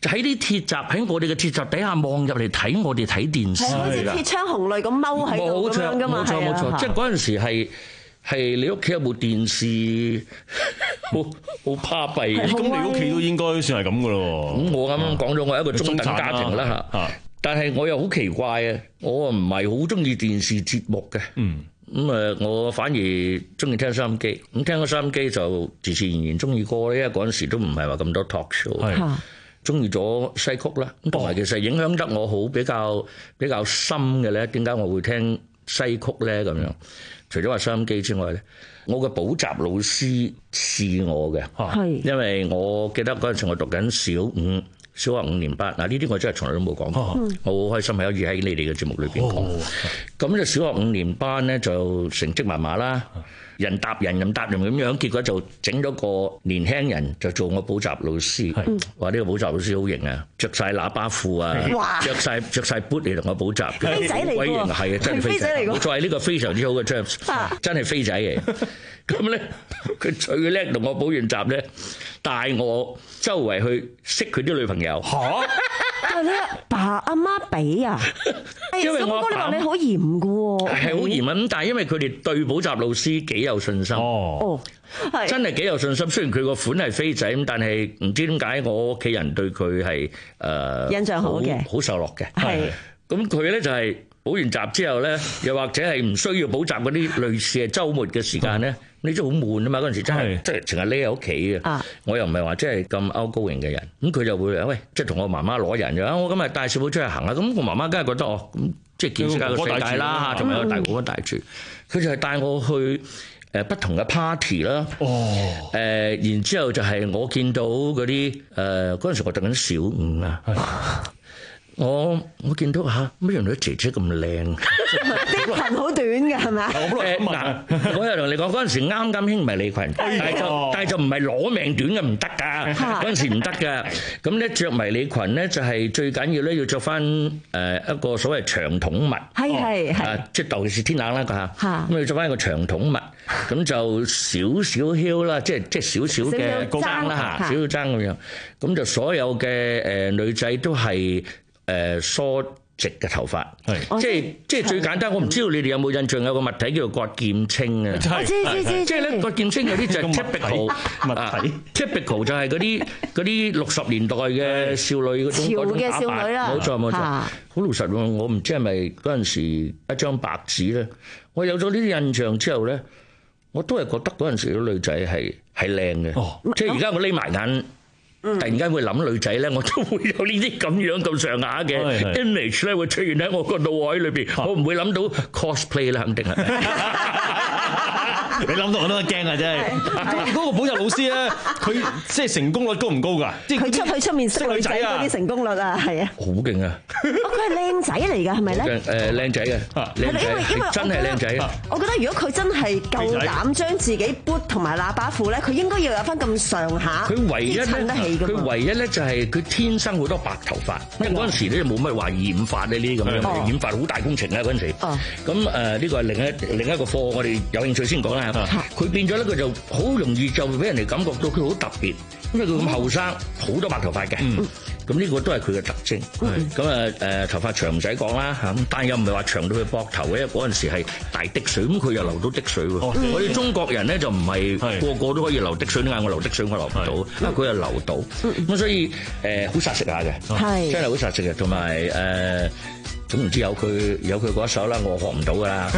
就喺啲鐵閘喺我哋嘅鐵閘底下望入嚟睇我哋睇電視， 係好似鐵窗紅淚咁踎喺度咁樣噶嘛， 冇錯冇錯冇錯，即係嗰陣時係係你屋企有部電視，好好巴閉。 咁你屋企都應該算係咁噶咯。 咁我啱啱講咗，我係一個中等家庭啦嚇，但係我又好奇怪啊，我唔係好中意電視節目嘅。嗯。咁誒，我反而中意聽收音機。咁聽個收音機就自自然然中意歌咧，因為嗰陣時都唔係話咁多 talk show。係。中意咗西曲啦，咁同埋其實影響得我好比較比較深嘅咧，點解我會聽西曲咧咁樣？除咗話收音機之外咧，我嘅補習老師試我嘅，係因為我記得嗰陣時我讀緊小五。小學五年班嗱，呢啲我真係從來都冇講過，嗯、我好開心係可以喺你哋嘅節目裏邊講。咁就、哦、小學五年班咧就成績麻麻啦，人搭人人搭人咁樣，結果就整咗個年輕人就做我補習老師。話呢、呢個補習老師好型啊，着晒喇叭褲啊，着晒着曬 boot 嚟同我補習。 飛仔嚟㗎， 鬼型係啊，真係飛仔嚟㗎。再係呢個非常之好嘅 terms，、啊、真係飛仔嚟。咁咧，佢最叻同我補完習咧，帶我周圍去識佢啲女朋友。嚇！ 但係你阿爸阿媽俾啊？ 因為我哥你話你好嚴㗎喎。 係好嚴啊！咁但係因為佢哋對補習老師幾有信心。哦，係真係幾有信心。雖然佢個款係飛仔咁，但係唔知點解我屋企人對佢係誒印象好嘅， 好受落嘅。係。咁佢咧就係補完習之後咧，又或者係唔需要補習嗰啲類似係週末嘅時間咧。你真係好悶啊嘛！嗰陣時真係，即係成日匿喺屋企嘅。我又唔係話真係咁 outgoing嘅人，咁佢就會喂，即係同我媽媽攞人嘅。我今日帶小寶出去行啦，咁我媽媽梗係覺得哦，咁即係見識下個世界啦，仲有個大哥哥帶住。佢就係帶我去誒不同嘅 party 啦。哦。誒，然之後就係我見到嗰啲誒嗰陣時我讀緊小五啊。我我見到嚇乜人女姐姐咁靚， 啲裙好短嘅係咪啊？ 嗱，我又同你講嗰陣時啱啱興迷你裙，但係就但係就唔係攞命短嘅唔得㗎，嗰陣時唔得㗎。咁咧著迷你裙咧就係最緊要咧要著翻誒一個所謂長筒襪，係係係，即係尤其是天冷啦嚇，咁要著翻一個長筒襪，咁就少少 heel 啦，即係即係少少嘅踭啦嚇，少少踭咁樣，咁就所有嘅誒女仔都係。誒梳直嘅頭髮，係即係即係最簡單。我唔知道你哋有冇印象有個物體叫做葛劍青啊？ 知知知， 即係咧葛劍青有啲就係 typical 物體 typical 就係嗰啲嗰啲六十年代嘅少女嗰種嗰種打扮。冇錯冇錯，好老實喎。我唔知係咪嗰陣時一張白紙咧。我有咗呢啲印象之後咧，我都係覺得嗰陣時啲女仔係係靚嘅。即係而家我匿埋眼。突然間會諗女仔咧，我都會有呢啲咁樣咁上下嘅 image 咧，會出現喺我個腦海裏邊。我唔會諗到 cosplay 啦，肯定係。 你諗到我都驚啊！真係。嗰個補習老師咧，佢即係成功率高唔高㗎？ 即係佢出去出面識女仔嗰啲成功率啊，係啊。 好勁啊！ 哦，佢係靚仔嚟㗎，係咪咧？ 誒，靚仔嘅，靚仔，真係靚仔。 我覺得如果佢真係夠膽將自己 boot 同埋喇叭褲咧，佢應該要有翻咁上下， 佢唯一襯得起。佢唯一咧就係佢天生好多白頭髮，因為嗰陣時咧冇乜話染髮咧呢啲咁樣，染髮好大工程啊嗰陣時。咁誒呢個係另一另一個課，我哋有興趣先講啦。佢變咗咧，佢就好容易就俾人哋感覺到佢好特別，因為佢咁後生，好多白頭髮嘅。咁呢個都係佢嘅特徵。咁啊誒頭髮長唔使講啦嚇，但又唔係話長到佢膊頭嘅，因為嗰陣時係大滴水，咁佢又流到滴水喎。我哋中國人咧就唔係個個都可以流滴水，點解我流滴水我流唔到？因為佢又流到。咁所以誒好殺食下嘅，真係好殺食嘅，同埋誒總唔知有佢有佢嗰一手啦，我學唔到噶啦。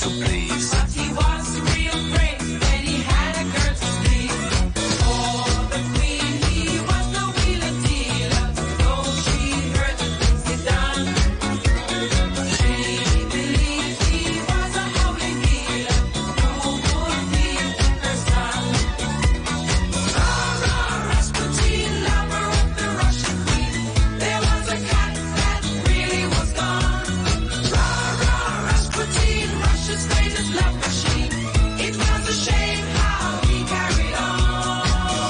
to please. But he was real great and he had a girl to please. For the queen he was no wheeler dealer. Though she heard the things he done, she believed he was a holy healer who would be her son. Rah, rah, Rasputin, lover of the Russian queen. There was a cat that really was gone. Rah, rah, Rasputin, Russia's greatest love machine. It was a shame how he carried on.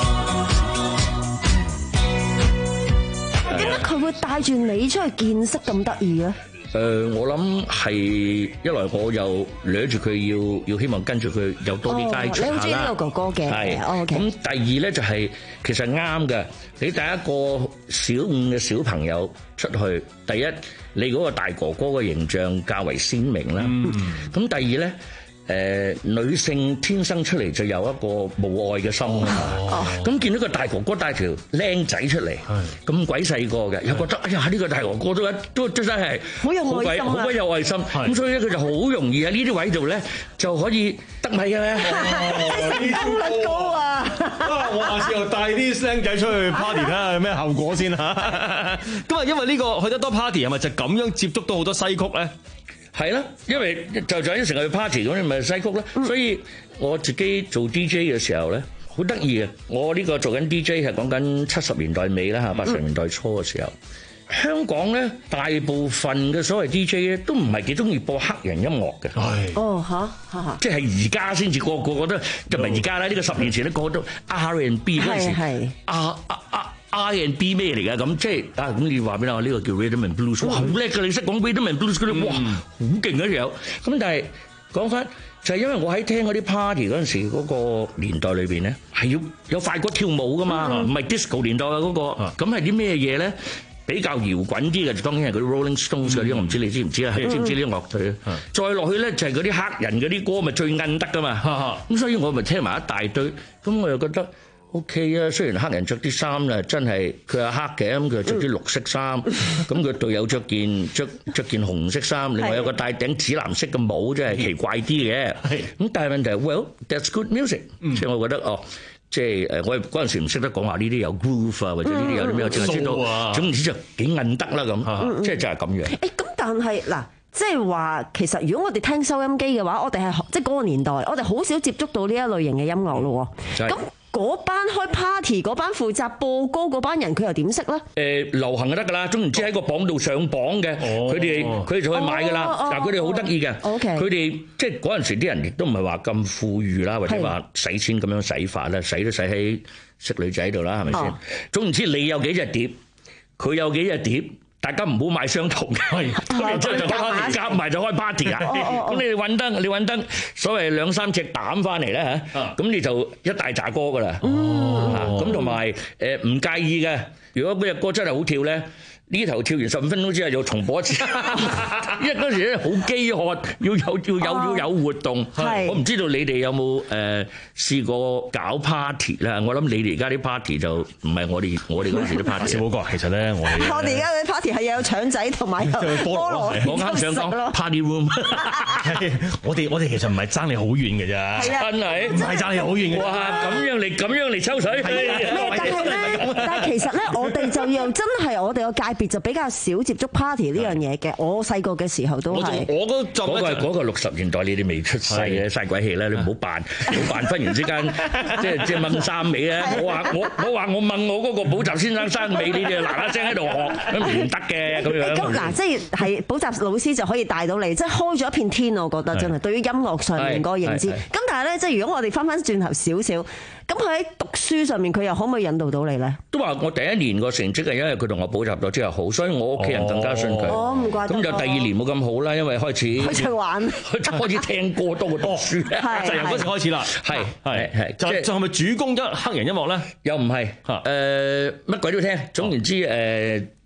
點解佢會帶住你出去見識咁得意啊？ 誒、呃，我諗係一來我又掠住佢，要要希望跟住佢有多啲街出下啦。 你好中意呢個哥哥嘅， 係。 哦，OK。 咁第二咧就係、其實啱嘅。你帶一個小五嘅小朋友出去，第一你嗰個大哥哥嘅形象較為鮮明啦。咁、嗯、第二咧。誒、女性天生出嚟就有一個母愛嘅心啊嘛，咁、哦、見到個大哥哥帶條僆仔出嚟，咁鬼細個嘅，又覺得哎呀呢、呢個大哥哥都都都真係好有愛心， 好鬼有愛心，咁所以咧佢就好容易喺呢啲位度咧就可以得米嘅咧， 功率高啊！ 啊，我下次又帶啲僆仔出去 party 睇下有咩後果先嚇。咁啊，因為呢、呢個去得多 party 係咪就咁樣接觸到好多西曲咧？ 係啦，因為就就一成日去 party 咁，你咪西曲咯。嗯、所以我自己做 D J 嘅時候咧，好得意嘅。我呢個做緊 D J 係講緊七十年代尾啦嚇，八十年代初嘅時候，嗯、香港咧大部分嘅所謂 D J 咧都唔係幾中意播黑人音樂嘅。係哦嚇嚇嚇， 即係而家先至個個覺得，就唔係而家啦。呢、呢個十年前咧個個都 R and B 嗰陣時，啊啊啊！R and B 咩嚟㗎？咁即係啊！咁你話俾我呢個叫 Rhythm and Blues，哇好叻㗎！你識講 Rhythm and Blues 嗰啲，哇好勁嗰條友。咁但係講翻就係因為我喺聽嗰啲 party 嗰陣時嗰個年代裏邊咧，係要有快歌跳舞㗎嘛，唔係 disco 年代嘅嗰個。咁係啲咩嘢咧？比較搖滾啲嘅，就當然係嗰啲 Rolling Stones 嗰啲，我唔知你知唔知啊？知唔知呢啲樂隊啊？再落去咧就係嗰啲黑人嗰啲歌，咪最韌得㗎嘛。咁所以我咪聽埋一大堆，咁我又覺得。O.K. 啊，雖然黑人着啲衫啊，真係佢係黑嘅，咁佢着啲綠色衫，咁佢隊友着件着着件紅色衫，另外有個戴頂紫藍色嘅帽，真係奇怪啲嘅。咁但係問題係 ，Well that's good music，即係我覺得哦，即係誒，我嗰陣時唔識得講話呢啲有 groove 啊，或者呢啲有啲咩，我淨係知道，總之就幾韌得啦咁，即係就係咁樣。 誒，咁但係嗱。即係話，其實如果我哋聽收音機嘅話，我哋係即係嗰個年代，我哋好少接觸到呢一類型嘅音樂咯。咁嗰班開 party 嗰班負責播歌嗰班人，佢又點識咧？ 誒流行就得㗎啦，總言之喺個榜度上榜嘅，佢哋佢哋就可以買㗎啦。嗱，佢哋好得意嘅，佢哋即係嗰陣時啲人亦都唔係話咁富裕啦，或者話使錢咁樣使法啦，使都使喺識女仔度啦，係咪先？總言之，你有幾隻碟，佢有幾隻碟。大家唔好買相同嘅，咁然之後就開夾埋就開 party 啊！咁你哋揾得你揾得所謂兩三隻膽翻嚟咧嚇，咁你就一大紮歌噶啦。咁同埋誒唔介意嘅，如果嗰隻歌真係好跳咧。呢頭跳完十五分鐘之後又重播一次，因為嗰時咧好飢渴，要有要有要有活動。我唔知道你哋有冇誒試過搞 party 啦？我諗你哋而家啲 party 就唔係我哋我哋嗰陣時啲 party。小寶哥，其實咧我哋我哋而家嘅 party 係有腸仔同埋有菠蘿。 我啱想講 party room。 我哋我哋其實唔係爭你好遠嘅啫， 真係唔係爭你好遠嘅。 哇！咁樣嚟咁樣嚟抽水。 但係其實咧，我哋就要真係我哋個界別就比較少接觸 party 呢樣嘢嘅。我細個嘅時候都係。 我嗰嗰個係嗰個六十年代，你哋未出世嘅，嘥鬼氣啦！你唔好扮，唔好扮忽然之間即係即係掹衫尾啊！我話我我話我問我嗰個補習先生生尾，你哋嗱嗱聲喺度學，咁唔得嘅咁樣。 咁嗱，即係係補習老師就可以帶到你，即係開咗一片天，我覺得真係對於音樂上面嗰個認知。咁但係咧，即係如果我哋翻翻轉頭少少。咁佢喺讀書上面，佢又可唔可以引導到你咧？ 都話我第一年個成績係因為佢同我補習咗之後好，所以我屋企人更加信佢。 哦，唔怪得。 咁就第二年冇咁好啦，因為開始開始玩， 開始聽歌多過讀書， 就由嗰時開始啦。 係係係， 就就係咪主攻一黑人音樂咧？ 又唔係誒乜鬼都聽。總言之誒。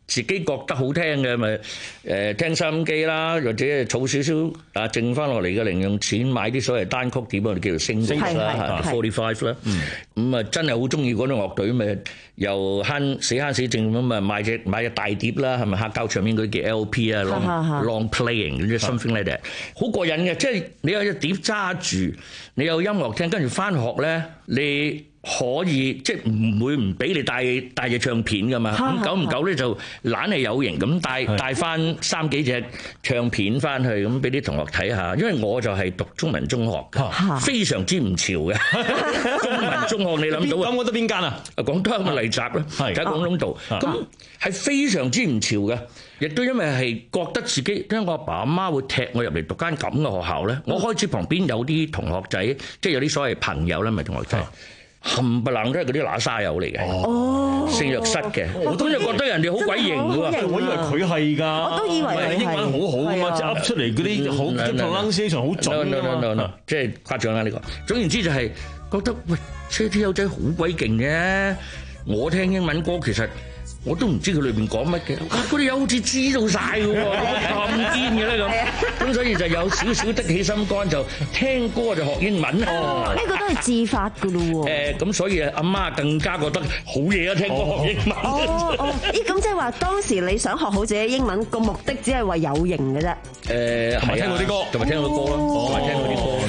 自己覺得好聽嘅咪誒聽收音機啦，或者係儲少少啊剩翻落嚟嘅零用錢買啲所謂單曲碟，我哋叫做升碟啦嚇 ，forty five 啦。咁啊真係好中意嗰種樂隊，咪又慳死慳死剩咁啊買隻買隻大碟啦，係咪黑膠唱片嗰啲叫 L P 啊 ，long long playing 嗰啲 something like that，好過癮嘅。即係你有隻碟揸住，你有音樂聽，跟住翻學咧你。可以即係唔會唔俾你帶帶隻唱片㗎嘛？咁久唔久咧就懶係有型咁帶帶翻三幾隻唱片翻去，咁俾啲同學睇下。因為我就係讀中文中學嘅，非常之唔潮嘅中文中學。你諗到啊？ 咁我覺得邊間啊？ 廣東咪麗澤咯，喺廣東道。咁係非常之唔潮嘅，亦都因為係覺得自己，因為我阿爸阿媽會踢我入嚟讀間咁嘅學校咧。我開始旁邊有啲同學仔，即係有啲所謂朋友咧，咪同學仔。冚唪唥都係嗰啲喇沙友嚟嘅，聖約瑟嘅，我都就覺得人哋好鬼型嘅喎， 我以為佢係㗎， 我都以為佢係英文好好㗎嘛，即係噏出嚟嗰啲好啲 pronunciation 好準㗎嘛， 即係誇張啦呢個。總言之就係覺得喂，車啲友仔好鬼勁嘅，我聽英文歌其實。我都唔知佢裏邊講乜嘅，啊！嗰啲友好似知道晒嘅喎，咁堅嘅咧咁，咁所以就有少少的起心肝，就聽歌就學英文。 哦，呢個都係自發嘅咯喎。 誒，咁所以阿媽更加覺得好嘢啊！聽歌學英文。 哦哦，咦，咁即係話當時你想學好自己英文個目的，只係為有型嘅啫。 誒，同埋聽嗰啲歌，同埋聽嗰啲歌咯，同埋聽嗰啲歌。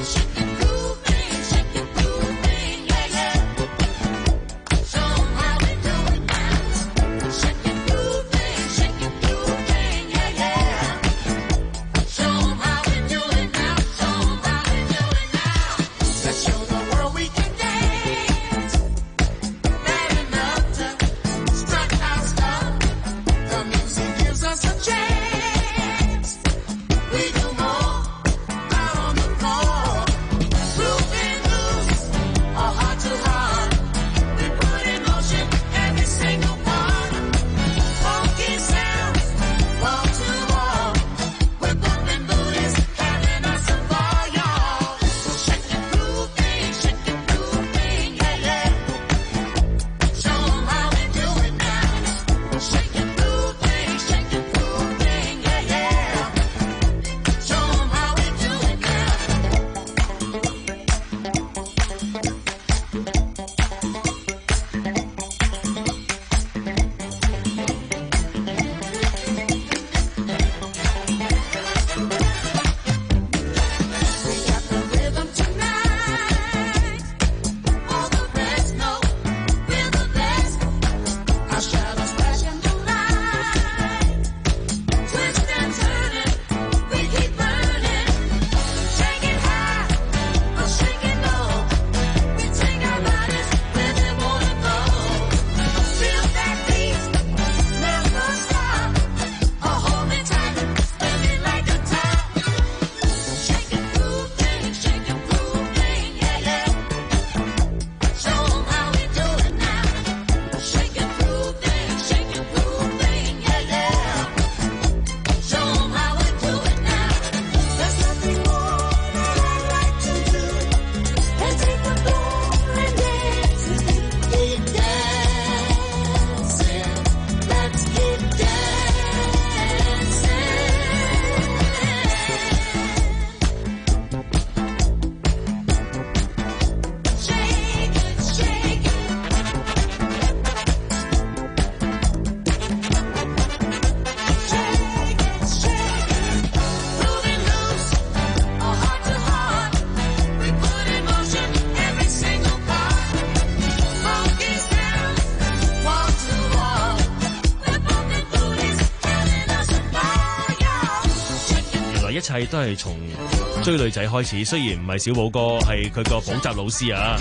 一切都係從追女仔開始，雖然唔係小寶哥，係佢個補習老師啊，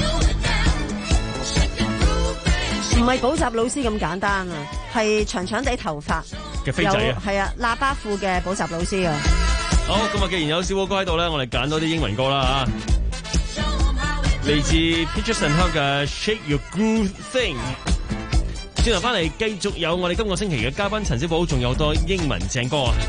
唔係補習老師咁簡單啊，係長長地頭髮嘅飛仔啊， 係啊，喇叭褲嘅補習老師啊。 好，咁啊，既然有小寶哥喺度咧，我哋揀多啲英文歌啦嚇，嚟自 Peaches and Herb 嘅 Shake Your Groove Thing。轉頭翻嚟繼續有我哋今個星期嘅嘉賓陳小寶，仲有多英文正歌啊！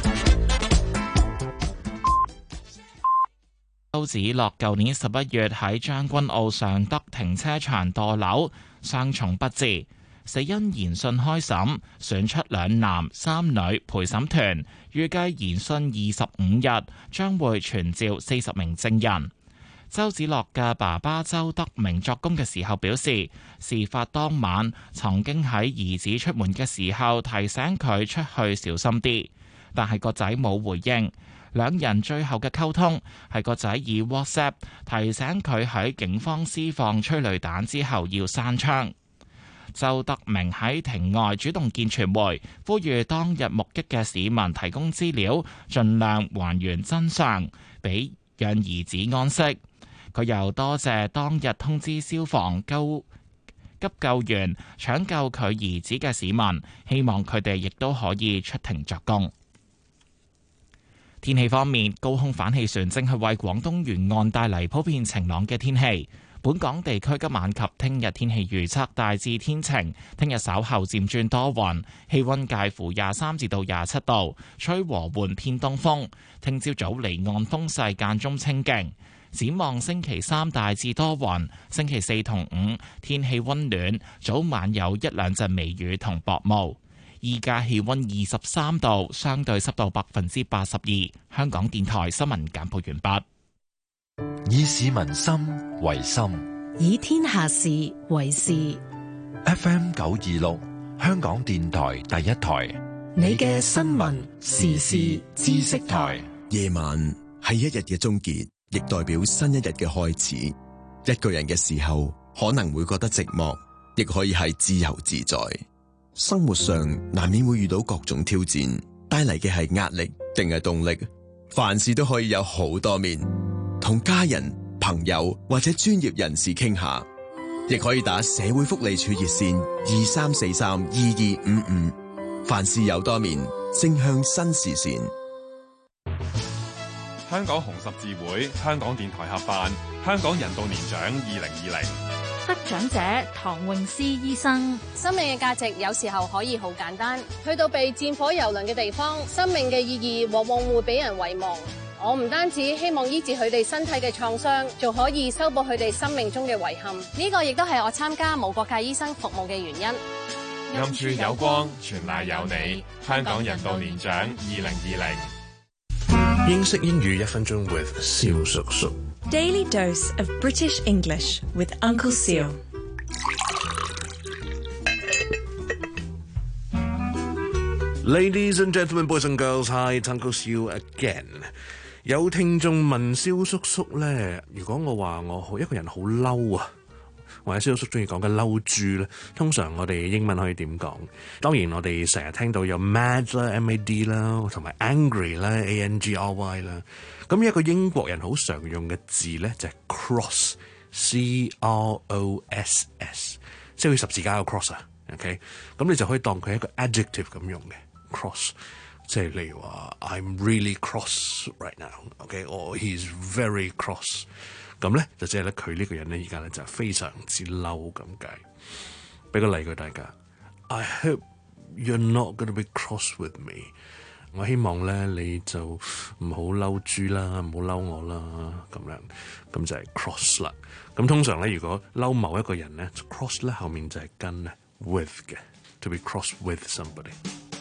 周子樂舊年十一月喺將軍澳尚德停車場墮樓，傷重不治。 死因研訊開審，選出兩男三女陪審團，預計研訊二十五日，將會傳召四十名證人。周梓樂嘅爸爸周德明作供嘅時候表示，事發當晚曾經喺兒子出門嘅時候提醒佢出去小心啲，但係個仔冇回應。兩人最後嘅溝通係個仔以 WhatsApp 提醒佢喺警方施放催淚彈之後要閂窗。周德明喺庭外主動見傳媒，呼籲當日目擊嘅市民提供資料，盡量還原真相，俾讓兒子安息。佢又多謝當日通知消防、救急救員搶救佢兒子嘅市民，希望佢哋亦都可以出庭作供。天氣方面，高空反氣旋正係為廣東沿岸帶嚟普遍晴朗嘅天氣。本港地區今晚及聽日天氣預測大致天晴，聽日稍後漸轉多雲，氣溫介乎廿三至到廿七度，吹和緩偏東風。聽朝早離岸風勢間中清勁。展望星期三大致多雲，星期四同五天氣溫暖，早晚有一兩陣微雨同薄霧。依家氣溫二十三度，相對濕度百分之八十二。香港電台新聞簡報完畢。 以市民心為心， 以天下事為事。 F M 九二六，香港電台第一台， 你嘅新聞時事知識台。 夜晚係一日嘅終結，亦代表新一日嘅開始。一個人嘅時候，可能會覺得寂寞，亦可以係自由自在。生活上難免會遇到各種挑戰，帶嚟嘅係壓力定係動力？凡事都可以有好多面，同家人、朋友或者專業人士傾下，亦可以打社會福利署熱線二三四三二二五五。凡事有多面，正向新視線。 香港紅十字會、香港電台合辦香港人道年獎二零二零。 得獎者唐詠詩醫生。 生命嘅價值有時候可以好簡單，去到被戰火蹂躪嘅地方，生命嘅意義往往會俾人遺忘。我唔單止希望醫治佢哋身體嘅創傷，仲可以修補佢哋生命中嘅遺憾。呢個亦都係我參加無國界醫生服務嘅原因。 暗處有光，全賴有你。香港人道年獎二零二零。 英式英語一分鐘 with 蕭叔叔。 Daily dose of British English with Uncle Seal. Ladies and gentlemen, boys and girls, hi, it's Uncle Seal again. 有聽眾問蕭叔叔咧，如果我話我好一個人好嬲啊，或者蕭叔叔中意講嘅嬲豬咧，通常我哋英文可以點講？當然我哋成日聽到有 mad 啦 ，M A D 啦，同埋 angry 啦 ，A N G R Y 啦。咁一個英國人好常用嘅字咧就係 cross，C R O S S， 即係佢十字架個 cross 啊 ，OK？ 咁你就可以當佢係一個 adjective 咁用嘅 cross， 即係例如話 I'm really cross right now，OK？ or he's very cross， 咁咧就即係咧佢呢個人咧而家咧就非常之嬲咁解。俾個例句大家 ，I hope you're not gonna be cross with me。我希望咧你就唔好嬲豬啦，唔好嬲我啦，咁樣咁就係 cross 啦。咁通常咧，如果嬲某一個人咧 ，cross 咧後面就係跟咧 with 嘅 ，to be cross with somebody。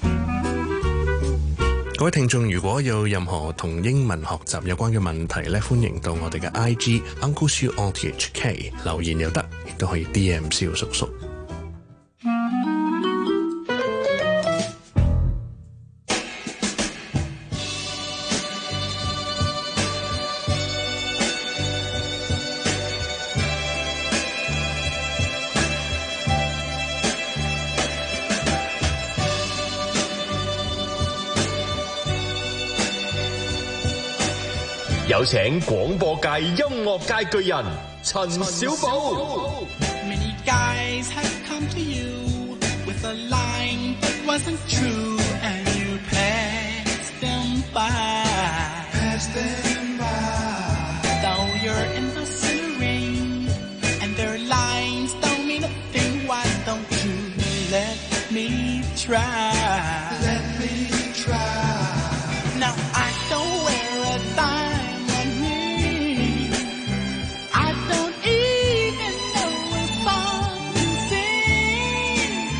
各位聽眾，如果有任何同英文學習有關嘅問題咧，歡迎到我哋嘅 I G Uncle Siu R T H K 留言又得，亦都可以 D M 蕭叔叔。 有請廣播界音樂界巨人陳小寶。 Many guys have come to you with a line that wasn't true, and you passed them by. Passed them by. Though you're in the center ring, and their lines don't mean a thing, why don't you let me try? Let me try. Now I don't wear a dime. I don't even know if I can sing.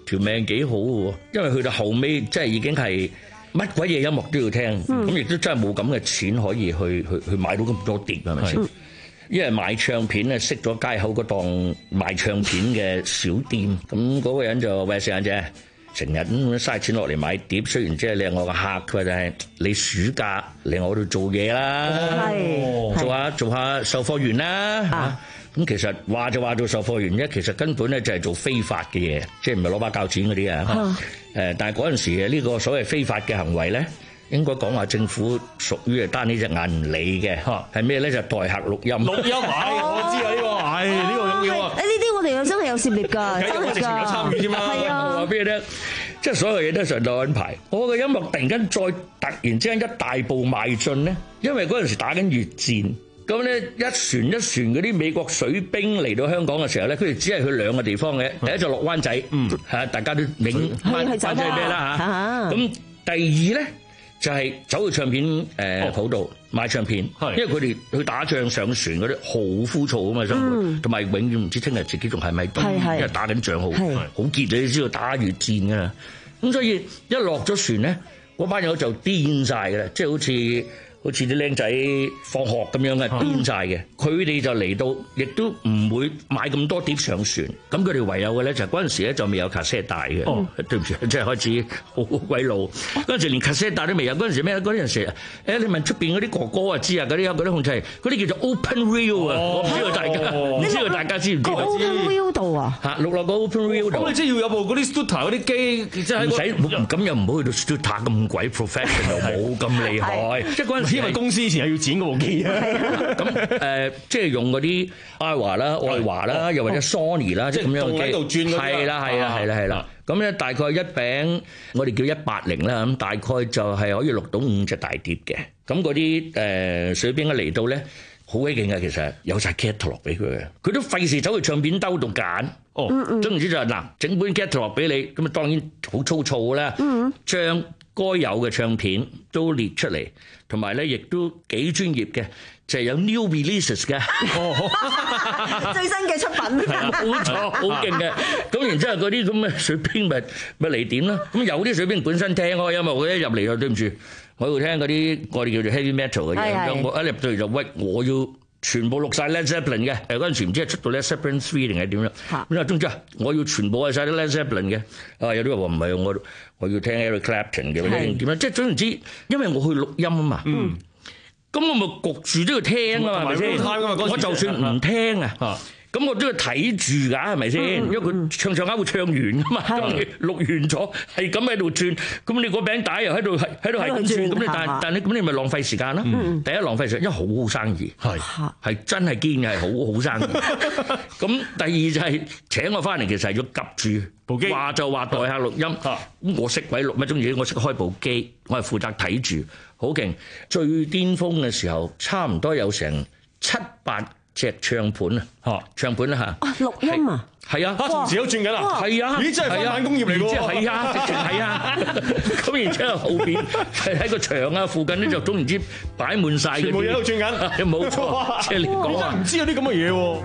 條命幾好喎，因為去到後尾即係已經係乜鬼嘢音樂都要聽，咁亦、嗯、都真係冇咁嘅錢可以去去去買到咁多碟，係咪先？因為買唱片咧，識咗街口嗰檔賣唱片嘅小店，咁嗰個人就喂，成日啫，成日咁嘥錢落嚟買碟，雖然即係你係我個客，佢就係你暑假嚟我度做嘢啦，哦、做下做下售貨員啦嚇。咁、啊、其實話就話做售貨員啫，其實根本咧就係做非法嘅嘢，即係唔係攞把鉸剪嗰啲啊？誒，但係嗰陣時嘅呢個所謂非法嘅行為咧。應該講話政府屬於係單呢隻眼唔理嘅，係咩咧？就係代客錄音。錄音係，我知啊呢個，係呢個重要啊！誒呢啲我哋又真係有涉獵㗎，真係㗎。有參與添啦。係啊，我話俾你聽，即係所有嘢都係上帝安排。我嘅音樂突然間再突然之間一大步邁進咧，因為嗰陣時打緊越戰，咁咧一船一船嗰啲美國水兵嚟到香港嘅時候咧，佢哋只係去兩個地方嘅，第一就落灣仔，嗯，係大家都明灣仔係咩啦嚇。咁第二咧。就係走去唱片誒鋪度買唱片，因為佢哋去打仗上船嗰啲好枯燥啊嘛生活，同埋永遠唔知聽日自己仲係咪，因為打緊仗好好結，你知道打越戰噶啦，咁所以一落咗船咧，嗰班友就癲晒㗎啦，即係好似好似啲僆仔放學咁樣嘅癲晒嘅，佢哋就嚟到，亦都唔會買咁多碟上船，咁佢哋唯有嘅咧就嗰陣時咧就未有卡式帶嘅，哦、對唔住，即係開始好鬼老，嗰陣時連卡式帶都未有，嗰陣時咩？嗰陣時誒你問出邊嗰啲哥哥啊知啊，嗰啲有嗰啲控制，嗰啲叫做 open reel 啊、哦，我唔知道大家，唔、哦、知道大家知唔知道 open reel 度啊？嚇，錄落個 open reel 度，咁你即係要有部嗰啲 stutter 嗰啲機，即係唔使，咁又唔好去到 stutter 咁鬼 professional， 冇咁厲害，即係嗰陣時。因為公司以前係要剪嗰部機啊，咁誒，即係用嗰啲愛華啦、愛華啦，又或者 Sony 啦，即係咁樣嘅機，係啦，係啦，係啦，係啦。咁咧大概一餅，我哋叫一八零啦，咁大概就係可以錄到五隻大碟嘅。咁嗰啲誒水兵一嚟到咧，好鬼勁嘅，其實有曬 catalog 俾佢嘅，佢都費事走去唱片兜度揀。哦，總之就係嗱，整本 catalog 俾你，咁啊當然好粗糙啦，將該有嘅唱片都列出嚟，同埋咧亦都幾專業嘅，就係有 new releases 嘅， 最新嘅出品， 冇錯，好勁嘅。咁然之後嗰啲咁嘅水兵咪咪嚟點啦？咁有啲水兵本身聽開音樂，我一入嚟就對唔住，我要聽嗰啲我哋叫做 heavy metal 嘅嘢，我一入到嚟就喂，我要全部錄曬 Led Zeppelin 嘅。誒嗰陣時唔知係出到 Led Zeppelin three定係點樣？咁啊總之啊，我要全部係曬啲 Led Zeppelin 嘅。啊有啲話唔係我。我要聽 Eric Clapton 嘅或者點樣，即係總言之，因為我去錄音啊嘛，咁、嗯、我咪焗住都要聽啊嘛，係咪先？我就算唔聽啊，咁我都要睇住㗎，係咪先？因為佢唱唱下會唱完㗎嘛，咁你錄完咗係咁喺度轉，咁你個餅帶又喺度係喺度係咁轉，咁你但但你咁你咪浪費時間啦。第一浪費時間，因為好好生意，係係真係堅嘅係好好生意。咁第二就係請我翻嚟，其實係要急住部機，話就話代客錄音。咁我識鬼錄乜中意？我識開部機，我係負責睇住，好勁。最巔峰嘅時候，差唔多有成七八隻唱盤啊，唱盤啦嚇，啊錄音啊，係啊，同時都轉緊啦，係啊，咦真係翻版工業嚟㗎喎，係啊，直情係啊，咁然之後後邊係喺個牆啊附近咧就總言之擺滿曬，全部嘢喺度轉緊，冇錯，即係你講啊，唔知有啲咁嘅嘢喎。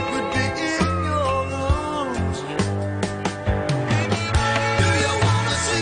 Do you wanna see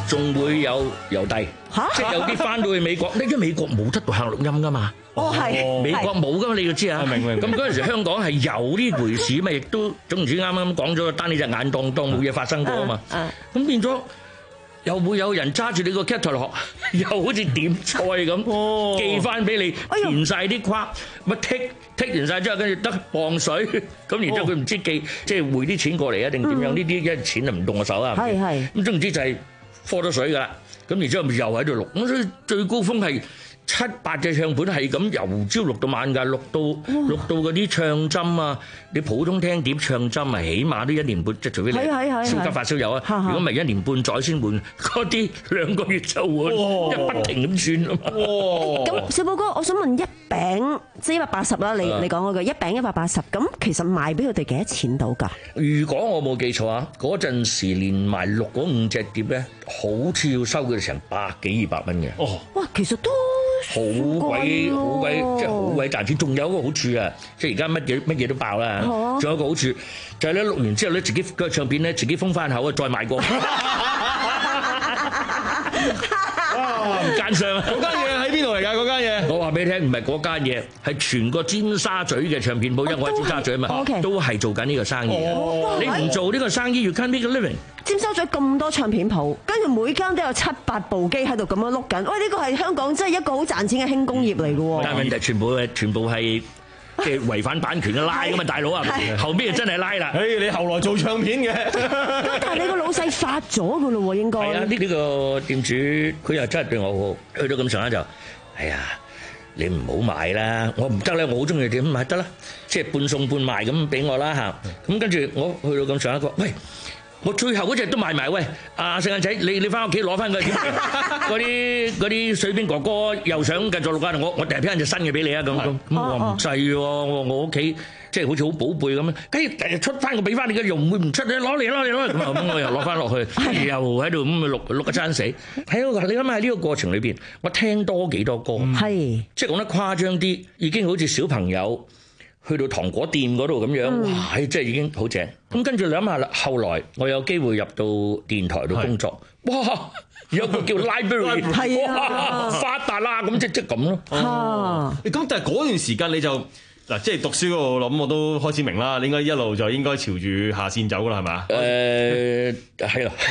仲會有郵遞，即係有啲翻到去美國，呢因為美國冇得讀客錄音噶嘛。 哦，係美國冇噶嘛，你要知啊。 明明。 咁嗰陣時香港係有呢回事嘛，亦都總唔知啱啱講咗單呢隻眼當當冇嘢發生過啊嘛。咁變咗又會有人揸住你個 catalog，又好似點菜咁寄翻俾你，填晒啲框，乜剔剔完晒之後，跟住得磅水，咁然之後佢唔知寄即係匯啲錢過嚟啊定點樣？呢啲因為錢就唔動我手啊。 係係。 咁總之就係科咗水㗎啦。咁然之後咪又喺度錄，咁所以最高峰係七八隻唱盤係咁由朝錄到晚㗎，錄到錄到嗰啲唱針啊，你普通聽碟唱針啊，起碼都一年半，即係除非你超級發燒友啊，如果唔係一年半載先換，嗰啲兩個月就換，一不停咁轉啊嘛。 咁小寶哥，我想問一餅即係一百八十啦，你你講嗰句一餅一百八十，咁其實賣俾佢哋幾多錢到㗎？ 如果我冇記錯啊，嗰陣時連埋錄嗰五隻碟咧，好似要收佢哋成百幾二百蚊嘅。哦， 哇，其實都〜 好鬼好鬼，即係好鬼賺錢。仲有一個好處啊，即係而家乜嘢乜嘢都爆啦。仲有一個好處就係咧，錄完之後咧，自己個唱片咧，自己封翻口啊，再賣過。哇！唔奸商啊！ 嗰間嘢喺邊度嚟㗎？嗰間嘢我話俾你聽，唔係嗰間嘢，係全個尖沙咀嘅唱片鋪，因為我喺尖沙咀啊嘛，都係做緊呢個生意。你唔做呢個生意，you can't make a living。 尖沙咀咁多唱片鋪，跟住每間都有七八部機喺度咁樣碌緊。喂，呢個係香港真係一個好賺錢嘅輕工業嚟㗎喎。 但係問題全部係全部係即係違反版權嘅拉㗎嘛，大佬啊！後邊就真係拉啦。 誒，你後來做唱片嘅， 咁但係你個老細發咗㗎咯喎，應該。 係啊，呢呢個店主佢又真係對我好，去到咁上下就，哎呀，你唔好買啦，我唔得咧，我好中意點買得啦，即係半送半賣咁俾我啦嚇。咁跟住我去到咁上下個，喂。我最後嗰隻都賣埋，喂，阿聖眼仔，你你翻屋企攞翻佢嗰啲嗰啲水邊哥哥又想繼續錄啊！我我第日編隻新嘅俾你啊！咁咁咁我話唔制喎，我我屋企即係好似好寶貝咁樣，跟住第日出翻個俾翻你嘅，又唔會唔出咧，攞嚟攞嚟攞嚟咁啊！咁我又攞翻落去，又喺度咁咪錄錄個餐死。喺個你諗下呢個過程裏邊，我聽多幾多歌，係即係講得誇張啲，已經好似小朋友去到糖果店嗰度咁樣，哇！即係已經好正。咁跟住你諗下啦，後來我有機會入到電台度工作，哇！有個叫 library， 係啊，發達啦咁即即咁咯。 哦，咁但係嗰段時間你就嗱，即係讀書嗰度諗，我都開始明啦。你應該一路就應該朝住下線走噶啦，係嘛？ 誒，係咯。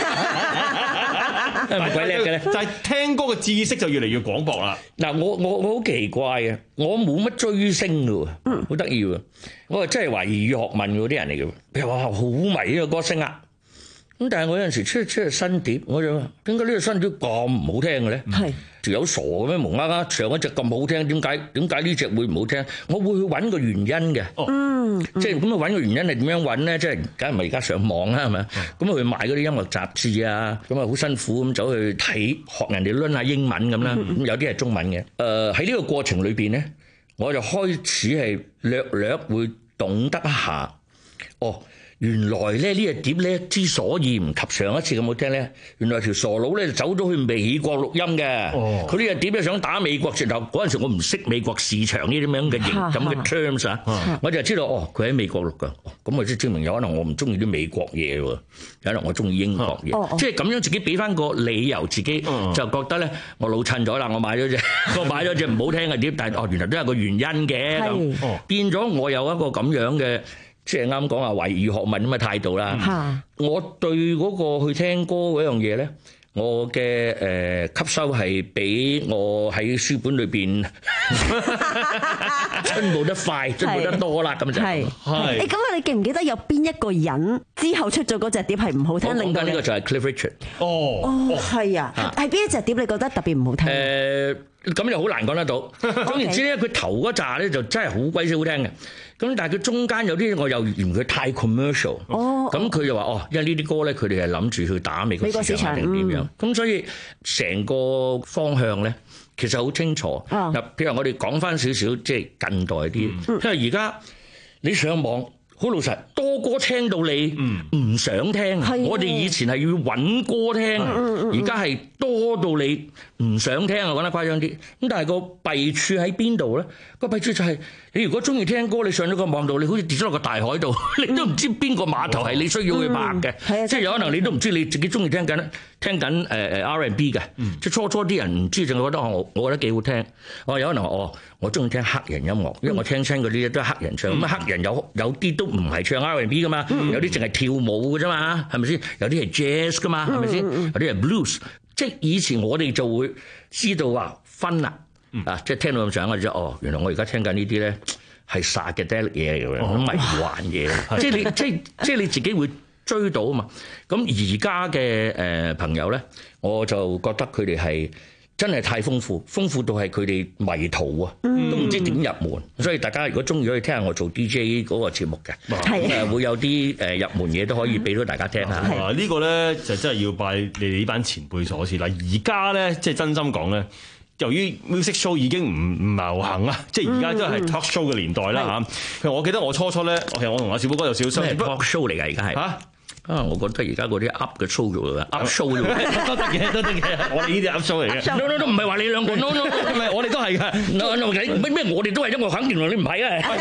係鬼叻嘅咧， 就係聽歌嘅知識就越嚟越廣博啦。 嗱，我我我好奇怪嘅，我冇乜追星嘅喎，好得意喎。我係真係懷疑學問嗰啲人嚟嘅，譬如話好迷呢個歌星啊。咁但係我有陣時出出嚟新碟，我就點解呢個新碟咁唔好聽嘅咧？係條友傻嘅咩？無啦啦唱一隻咁好聽，點解點解呢隻會唔好聽？我會去揾個原因嘅。嗯，即係咁啊揾個原因係點樣揾咧？即係梗係唔係而家上網啦，係咪？咁啊去買嗰啲音樂雜誌啊，咁啊好辛苦咁走去睇學人哋攆下英文咁啦。咁有啲係中文嘅。誒喺呢個過程裏邊咧，我就開始係略略會懂得一下。哦。原來咧呢隻碟咧之所以唔及上一次咁好聽咧，原來條傻佬咧就走咗去美國錄音嘅。佢呢隻碟咧想打美國直頭，嗰陣時我唔識美國市場呢啲咁樣嘅型咁嘅 terms 啊，我就知道哦，佢喺美國錄㗎。咁我即係證明有可能我唔中意啲美國嘢喎，有可能我中意英國嘢。即係咁樣自己俾翻個理由，自己就覺得咧我老襯咗啦，我買咗隻我買咗隻唔好聽嘅碟，但係哦原來都有個原因嘅咁，變咗我有一個咁樣嘅。即係啱講話懷疑學問咁嘅態度啦。我對嗰個去聽歌嗰樣嘢咧，我嘅誒吸收係比我喺書本裏邊進步得快，進步得多啦。咁就係。 係。誒咁啊，你記唔記得有邊一個人之後出咗嗰隻碟係唔好聽？ 令到呢個就係 Cliff Richard。 哦。哦，係啊。係邊一隻碟你覺得特別唔好聽？ 誒，咁又好難講得到。總言之咧，佢頭嗰紮咧就真係好鬼死好聽嘅。咁但係佢中間有啲我又嫌佢太 commercial，咁佢就話哦，因為呢啲歌咧佢哋係諗住去打美國市場定點樣，咁所以成個方向咧其實好清楚。嗱，譬如我哋講翻少少即係近代啲，因為而家你上網好老實，多歌聽到你唔想聽。 係我哋以前係要揾歌聽，而家係多到你唔想聽啊！講得誇張啲。咁但係個弊處喺邊度咧？個弊處就係你如果中意聽歌，你上咗個網度，你好似跌咗落個大海度，你都唔知邊個碼頭係你需要去拍嘅。即係有可能你都唔知你自己中意聽緊聽緊誒誒 R and B 嘅。即係初初啲人唔知，淨係覺得我我覺得幾好聽。我有可能哦，我中意聽黑人音樂，因為我聽親嗰啲都係黑人唱。咁啊黑人有有啲都唔係唱 R and B 噶嘛，有啲淨係跳舞嘅啫嘛，係咪先？有啲係 jazz 噶嘛，係咪先？有啲係 blues。即係以前我哋就會知道話分啦，啊，即係聽到咁上我就哦，原來我而家聽緊呢啲咧係殺嘅 dead 嘢嚟嘅，咁迷幻嘢。即係你即係即係你自己會追到啊嘛。咁而家嘅誒朋友咧，我就覺得佢哋係真係太豐富，豐富到係佢哋迷途啊，都唔知點入門。所以大家如果中意可以聽下我做 D J 嗰個節目嘅，誒會有啲誒入門嘢都可以俾到大家聽下。 啊，呢個咧就真係要拜你哋呢班前輩所賜啦。而家咧即係真心講咧，由於 music show 已經唔唔流行啦，即係而家都係 talk show 嘅年代啦嚇。譬如我記得我初初咧，其實我同阿小寶哥有少少相似。 talk show 嚟㗎，而家係嚇。啊！我覺得而家嗰啲 up 嘅 show 咗啦 ，up show 咗都得嘅，都得嘅。我哋呢啲 up show 嚟嘅。 no no 都唔係話你兩個 no no， 唔係我哋都係㗎。no no 咩咩我哋都係音樂肯定你唔係啊。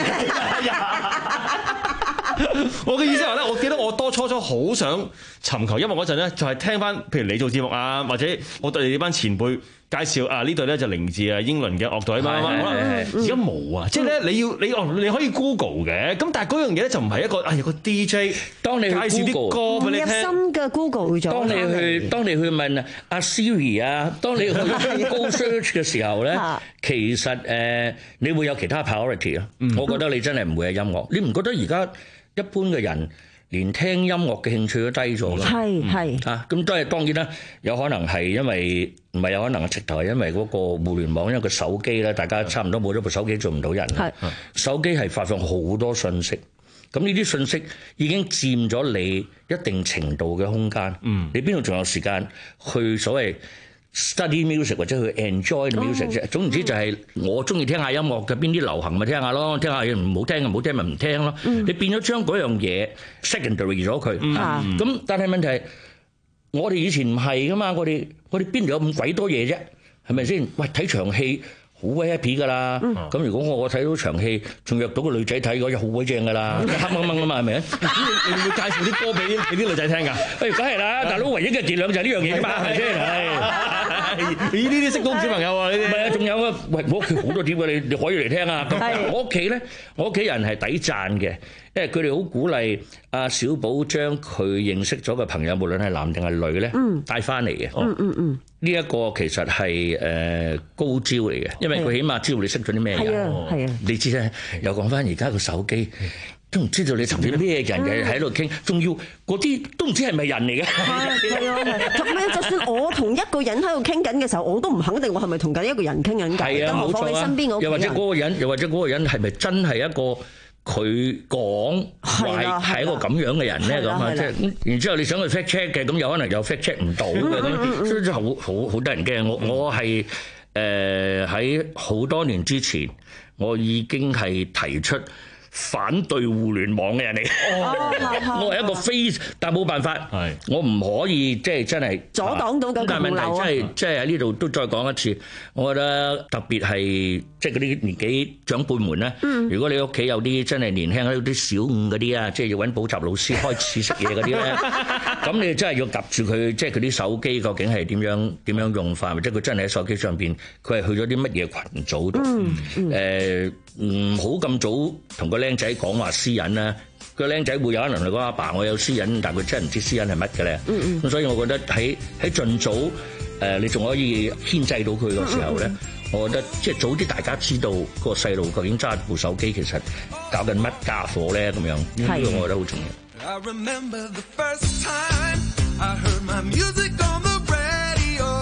我嘅意思係咧，我記得我多初初好想尋求音樂嗰陣咧，就係聽翻譬如你做節目啊，或者我對你哋班前輩介紹啊，呢隊咧就嚟自啊英倫嘅樂隊啊嘛，而家冇啊，即係咧你要你哦你可以 Google 嘅，咁但係嗰樣嘢咧就唔係一個啊有個 D J 當你介紹啲歌俾你聽， 新嘅 Google 咗。 當你去當你去問阿 Siri 啊，當你去 Google Search 嘅時候咧，其實誒你會有其他 priority 咯。我覺得你真係唔會係音樂，你唔覺得而家一般嘅人連聽音樂嘅興趣都低咗㗎？ 係係啊，咁都係當然啦，有可能係因為唔係有可能係直頭係因為嗰個互聯網，因為個手機咧，大家差唔多冇咗部手機做唔到人。係手機係發放好多信息，咁呢啲信息已經佔咗你一定程度嘅空間。嗯，你邊度仲有時間去所謂study music 或者去 enjoy the music 啫，總言之就係我中意聽下音樂嘅，邊啲流行咪聽下咯，聽下嘢唔好聽嘅唔好聽咪唔聽咯。你變咗將嗰樣嘢 secondary 咗佢，咁但係問題係我哋以前唔係噶嘛，我哋我哋邊度有咁鬼多嘢啫，係咪先？喂，睇場戲好鬼 happy 噶啦，咁如果我睇到場戲仲約到個女仔睇嗰，就好鬼正噶啦，黑掹掹啊嘛，係咪啊？ 你會介紹啲歌俾俾啲女仔聽㗎？ 誒，梗係啦，大佬唯一嘅伎倆就係呢樣嘢嘛，係咪先？係你呢啲識講小朋友啊？呢啲唔係啊，仲有啊，喂，我屋企好多碟㗎，你你可以嚟聽啊。我屋企咧，我屋企人係抵讚嘅，因為佢哋好鼓勵阿小寶將佢認識咗嘅朋友，無論係男定係女咧，帶翻嚟嘅。 嗯嗯嗯。 呢一個其實係誒高招嚟嘅，因為佢起碼知道你識咗啲咩人。係啊，係啊。你知咧，又講翻而家個手機。都唔知道你同啲咩人嘅喺度傾，仲要嗰啲都唔知係咪人嚟嘅。 係啊係。咁樣就算我同一個人喺度傾緊嘅時候，我都唔肯定我係咪同緊一個人傾緊偈。 係啊，冇錯啊。又或者嗰個人，又或者嗰個人係咪真係一個佢講係係一個咁樣嘅人咧？咁啊，即係然之後你想去 fact check 嘅，咁有可能又 fact check 唔到嘅，咁所以就好好好得人驚。我我係誒喺好多年之前，我已經係提出反對互聯網嘅人嚟，我係一個非，但冇辦法，我唔可以即係真係阻擋到咁嘅流。 但係問題即係即係喺呢度都再講一次，我覺得特別係即係嗰啲年紀長輩們咧，如果你屋企有啲真係年輕嗰啲小五嗰啲啊，即係要揾補習老師開始識嘢嗰啲咧，咁你真係要夾住佢，即係佢啲手機究竟係點樣點樣用法，或者佢真係喺手機上邊佢係去咗啲乜嘢群組度？誒唔好咁早同個僆仔講話私隱啦，個僆仔會有可能嚟講阿爸我有私隱，但佢真係唔知私隱係乜嘅咧。咁所以我覺得喺喺盡早誒，你仲可以牽制到佢嘅時候咧，我覺得即係早啲大家知道個細路究竟揸部手機其實搞緊乜家伙咧，咁樣呢個我覺得好重要。I remember the first time I heard my music on the radio.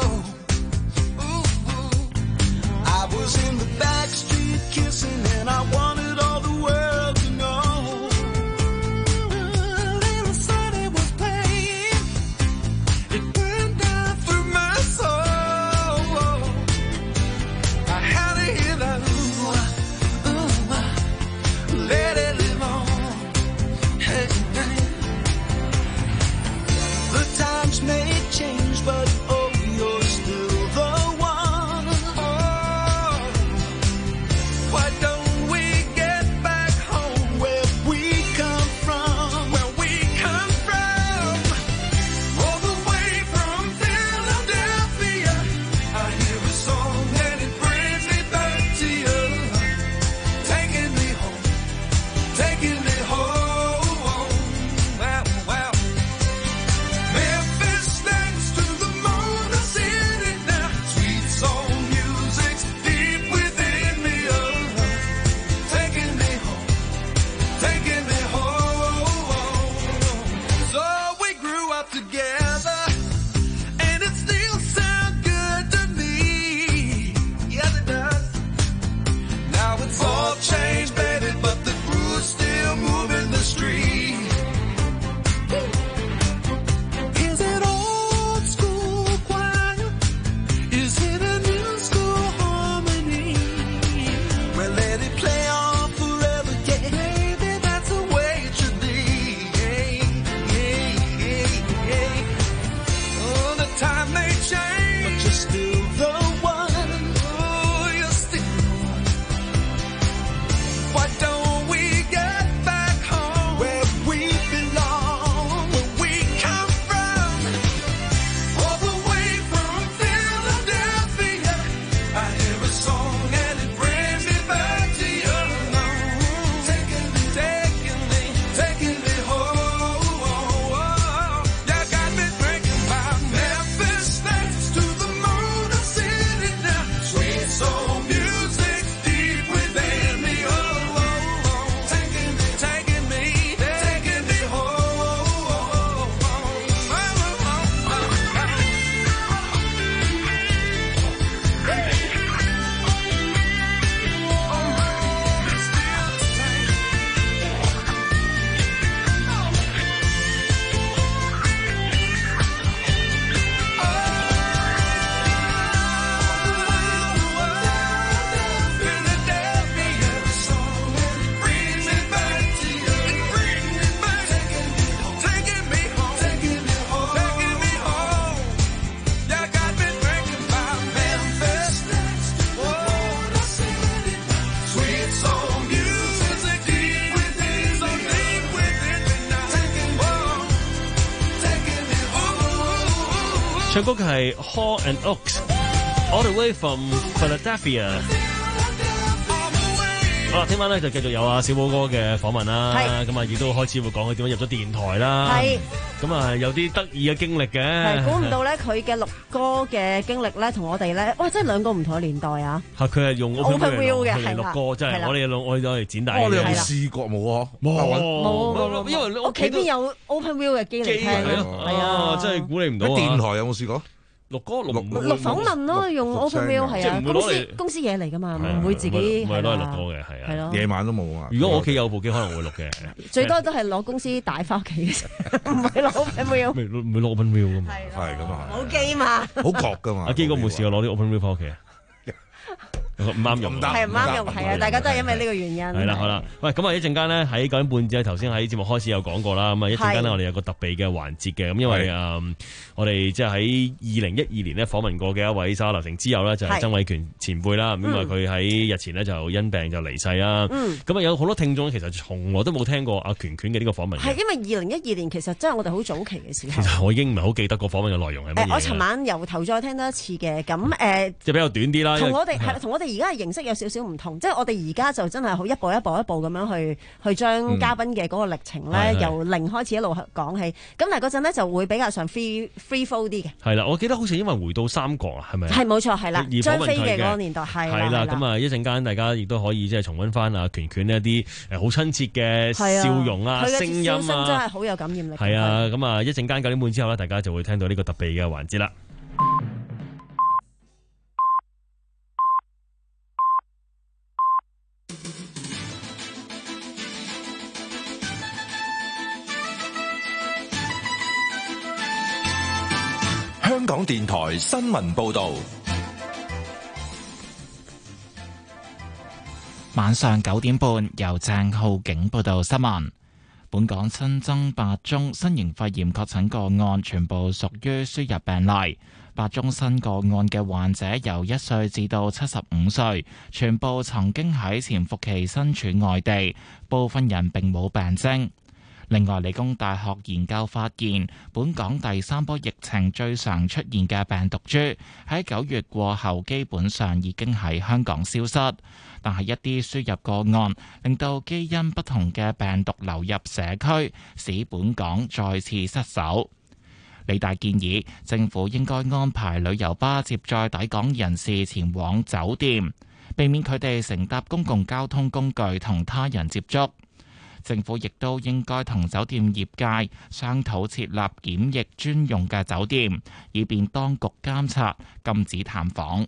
I was in the back street kissing and I wanted all the world to know. Little Sonny was playing, it burned down through my soul. I had to hear that ooh, ooh, let it live on. 唱歌嘅係 Hall and Oates，All the way from Philadelphia。好啦，聽晚咧就繼續有阿小寶哥嘅訪問啦，咁啊亦都開始會講佢點樣入咗電台啦，咁啊有啲得意嘅經歷嘅， 係估唔到咧佢嘅錄歌嘅經歷咧，同我哋咧，哇真係兩個唔同嘅年代啊！ 嚇佢係用 Open View 嘅係錄歌，真係我哋攞我哋攞嚟剪帶。 哦，你有冇試過冇啊？ 冇冇，因為屋企邊有 Open View 嘅機嚟聽，係啊， 真係估你唔到啊！ 電台有冇試過？ 錄歌錄錄訪問咯，用 Open View 係啊，公司公司嘢嚟噶嘛，唔會自己唔係攞嚟錄歌嘅，係啊， 夜晚都冇啊。 如果我屋企有部機，可能會錄嘅， 最多都係攞公司帶翻屋企嘅啫，唔係攞 Open View。 唔會攞 Open View 噶嘛， 係咁啊， 冇機嘛， 好焗噶嘛。 阿基哥冇試過攞啲 Open View 翻屋企啊？唔啱用， 係唔啱用，係啊！大家都係因為呢個原因。 係啦，好啦，喂，咁啊一陣間咧喺九點半之後，頭先喺節目開始有講過啦。咁啊一陣間咧，我哋有個特別嘅環節嘅，咁因為誒我哋即係喺二零一二年咧訪問過嘅一位沙流城之友咧，就係曾偉權前輩啦。咁啊佢喺日前咧就因病就離世啦。咁啊有好多聽眾其實從來都冇聽過阿權權嘅呢個訪問。 係因為二零一二年其實真係我哋好早期嘅時候。 其實我已經唔係好記得個訪問嘅內容係乜嘢。 我尋晚由頭再聽多一次嘅，咁誒即係比較短啲啦。 同我哋係同我哋而家嘅形式有少少唔同，即係我哋而家就真係好一步一步一步咁樣去去將嘉賓嘅嗰個歷程咧， 嗯、 由零開始一路講起。咁但係嗰陣咧就會比較上 free free flow 啲嘅。係啦，我記得好似因為回到三國啊，係咪？ 係冇錯，係啦，張飛嘅嗰個年代係係啦。咁啊，一陣間大家亦都可以即係重溫翻啊權權呢一啲誒好親切嘅笑容啊、聲音啊， 真係好有感染力。 係啊，咁啊一陣間九點半之後咧，大家就會聽到呢個特別嘅環節啦。 香港電台新聞報道， 晚上九點半由鄭浩景報道新聞。本港新增八宗新型肺炎確診個案，全部屬於輸入病例。八宗新個案嘅患者由一歲至到七十五歲，全部曾經喺潛伏期身處外地，部分人並冇病徵。另外，理工大學研究發現，本港第三波疫情最常出現嘅病毒株喺九月過後基本上已經喺香港消失，但係一啲輸入個案令到基因不同嘅病毒流入社區，使本港再次失守。理大建議政府應該安排旅遊巴接載抵港人士前往酒店，避免佢哋乘搭公共交通工具同他人接觸。政府亦都應該同酒店業界商討設立檢疫專用嘅酒店，以便當局監察禁止探訪。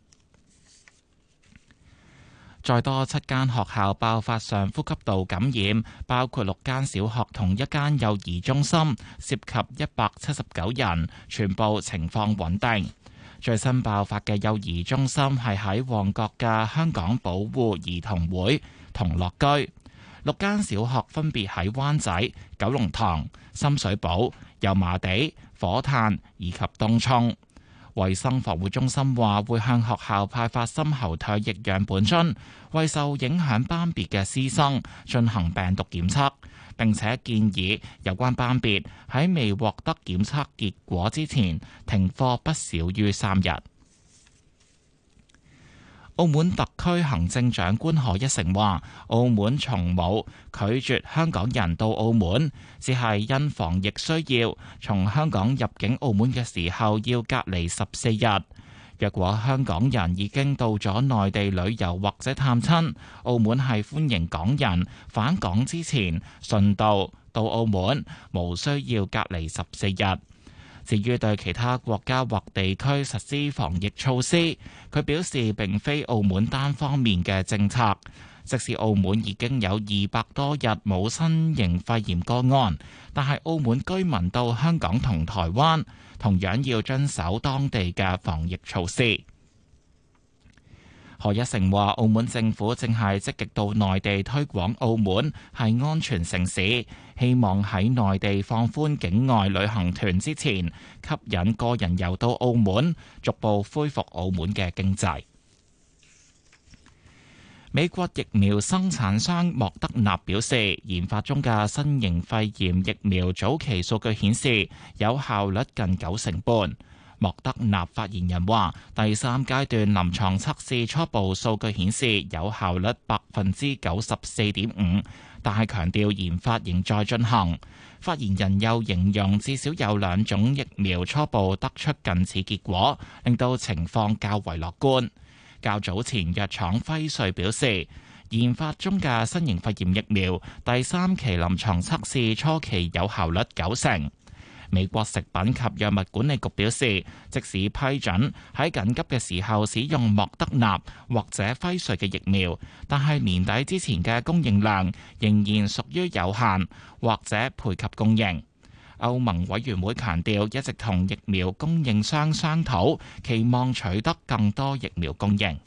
再多七間學校爆發上呼吸道感染，包括六間小學同一間幼兒中心，涉及一百七十九人，全部情況穩定。最新爆發嘅幼兒中心係喺旺角嘅香港保護兒童會同樂居。六間小學分別喺灣仔、九龍塘、深水埗、油麻地、火炭以及東涌。衛生防護中心話會向學校派發深喉唾液樣本樽，為受影響班別嘅師生進行病毒檢測，並且建議有關班別喺未獲得檢測結果之前停課不少於三日。澳門特區行政長官賀一誠話，澳門從冇拒絕香港人到澳門，只係因防疫需要，從香港入境澳門嘅時候要隔離十四日。若果香港人已經到咗內地旅遊或者探親，澳門係歡迎港人返港之前順道到澳門，無需要隔離十四日。至於對其他國家或地區實施防疫措施，佢表示並非澳門單方面嘅政策。即使澳門已經有二百多日冇新型肺炎個案，但係澳門居民到香港同台灣同樣要遵守當地嘅防疫措施。何一成話：澳門政府正係積極到內地推廣澳門係安全城市，希望喺內地放寬境外旅行團之前，吸引個人遊到澳門，逐步恢復澳門嘅經濟。美國疫苗生產商莫德納表示，研發中嘅新型肺炎疫苗早期數據顯示有效率近九成半。 莫德納發言人話，第三階段臨床測試初步數據顯示有效率百分之九十四點五，但係強調研發仍在進行。發言人又形容至少有兩種疫苗初步得出近似結果，令到情況較為樂觀。較早前藥廠輝瑞表示，研發中嘅新型肺炎疫苗第三期臨床測試初期有效率九成。美國食品及藥物管理局表示，即使批准喺緊急嘅時候使用莫德納或者輝瑞嘅疫苗，但係年底之前嘅供應量仍然屬於有限，或者配給供應。歐盟委員會強調，一直同疫苗供應商商討，期望取得更多疫苗供應。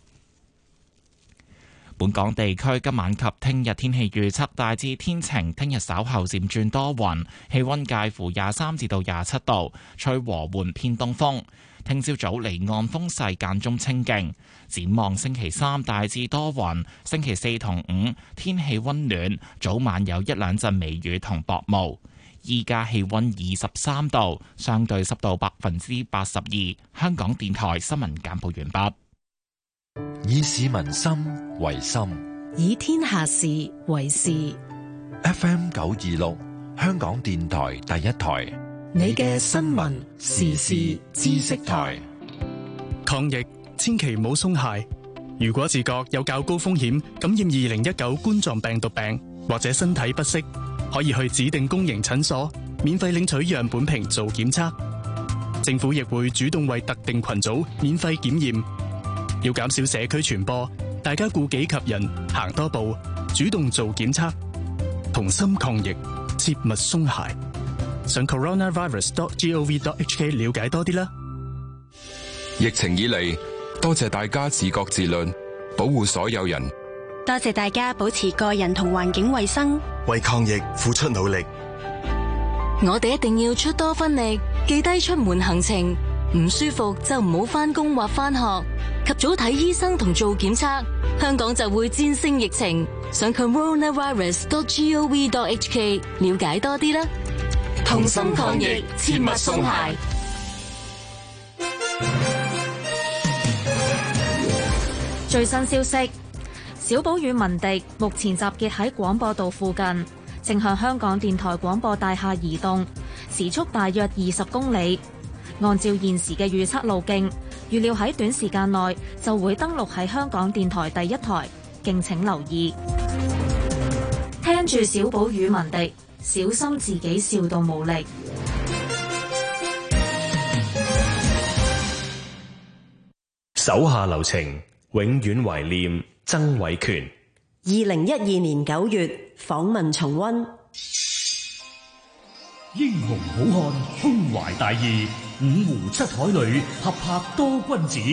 本港地區今晚及聽日天氣預測大致天晴，聽日稍後漸轉多雲，氣溫介乎廿三至到廿七度，吹和緩偏東風。聽朝早離岸風勢間中清勁。展望星期三大致多雲，星期四同五天氣溫暖，早晚有一兩陣微雨同薄霧。依家氣溫二十三度，相對濕度百分之八十二。香港電台新聞簡報完畢。 以市民心為心， 以天下事為事。 F M 九二六，香港電台第一台， 你嘅新聞時事知識台。 抗疫千祈唔好鬆懈。如果自覺有較高風險感染二零一九冠狀病毒病，或者身體不適，可以去指定公營診所免費領取樣本瓶做檢測。政府亦會主動為特定群組免費檢驗。要減少社區傳播，大家顧己及人，行多步，主動做檢測，同心抗疫，切勿鬆懈。上 coronavirus dot gov dot hk 了解多啲啦。 疫情以嚟，多謝大家自覺自律，保護所有人。 多謝大家保持個人同環境衛生， 為抗疫付出努力。 我哋一定要出多分力，記低出門行程，唔舒服就唔好返工或返學，及早睇醫生同做檢測，香港就會戰勝疫情。上 coronavirus dot gov dot hk 了解多啲啦。同心抗疫，切勿鬆懈。 最新消息，小寶與文迪目前集結喺廣播道附近，正向香港電台廣播大廈移動，時速大約二十公里。按照現時嘅預測路徑，預料喺短時間內就會登陸喺香港電台第一台，敬請留意。聽住小寶與文迪，小心自己笑到冇力。 手下留情，永遠懷念曾偉權。 二零一二年九月訪問重溫。 英雄好漢，胸懷大義，五湖七海裏合拍多君子。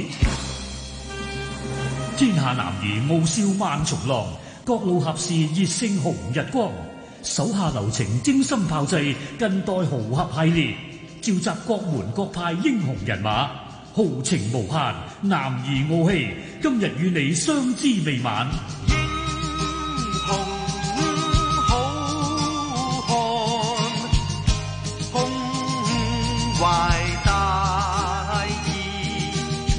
天下男兒傲笑萬重浪，各路俠士熱勝紅日光。手下留情，精心炮製近代豪俠系列，召集各門各派英雄人馬，豪情無限，男兒傲氣。今日與你相知未晚。 懷大義，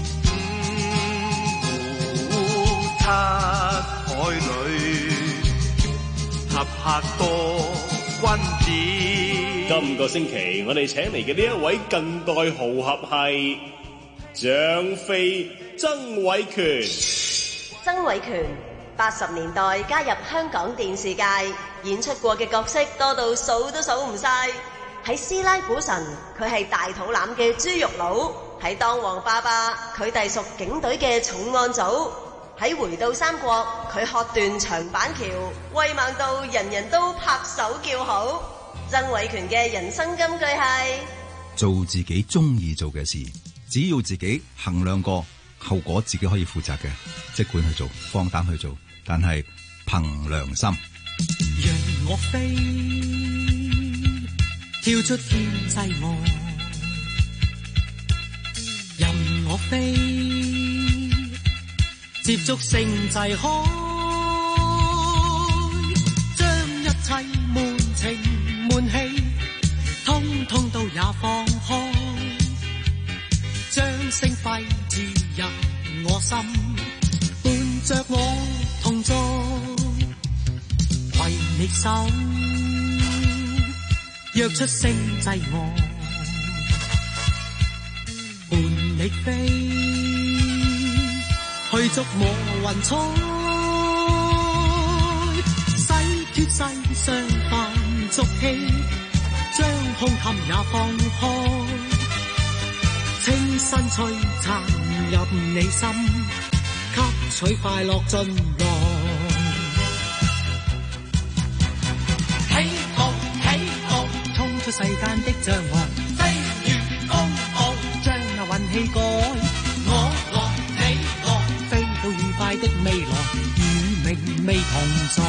五湖七海裏合拍多君子。 今個星期我哋請嚟嘅呢一位近代豪俠係張飛曾偉權。 曾偉權八十年代加入香港電視界，演出過嘅角色多到數都數唔晒。喺師奶股神，佢係大肚腩嘅豬肉佬；喺當王爸爸，佢隸屬警隊嘅重案組；喺回到三國，佢喝斷長板橋，威猛到人人都拍手叫好。曾偉權嘅人生金句係： 做自己中意做嘅事，只要自己衡量過後果，自己可以負責嘅，即管去做，放膽去做，但係憑良心。 讓我飛，跳出天際外，任我飛，接觸星際海，將一切悶情悶氣，通通都也放開， 聲揮注入我心，伴着我同坐，攜你手，約出星際我，伴你飛，去觸摸雲彩，洗脫世上凡俗氣，將胸襟也放開，清新璀璨入你心，吸取快樂進來。起舞起舞，衝出世間的障礙，飛越風暴，將那運氣改。我來你來，飛到愉快的未來，與明媚同在。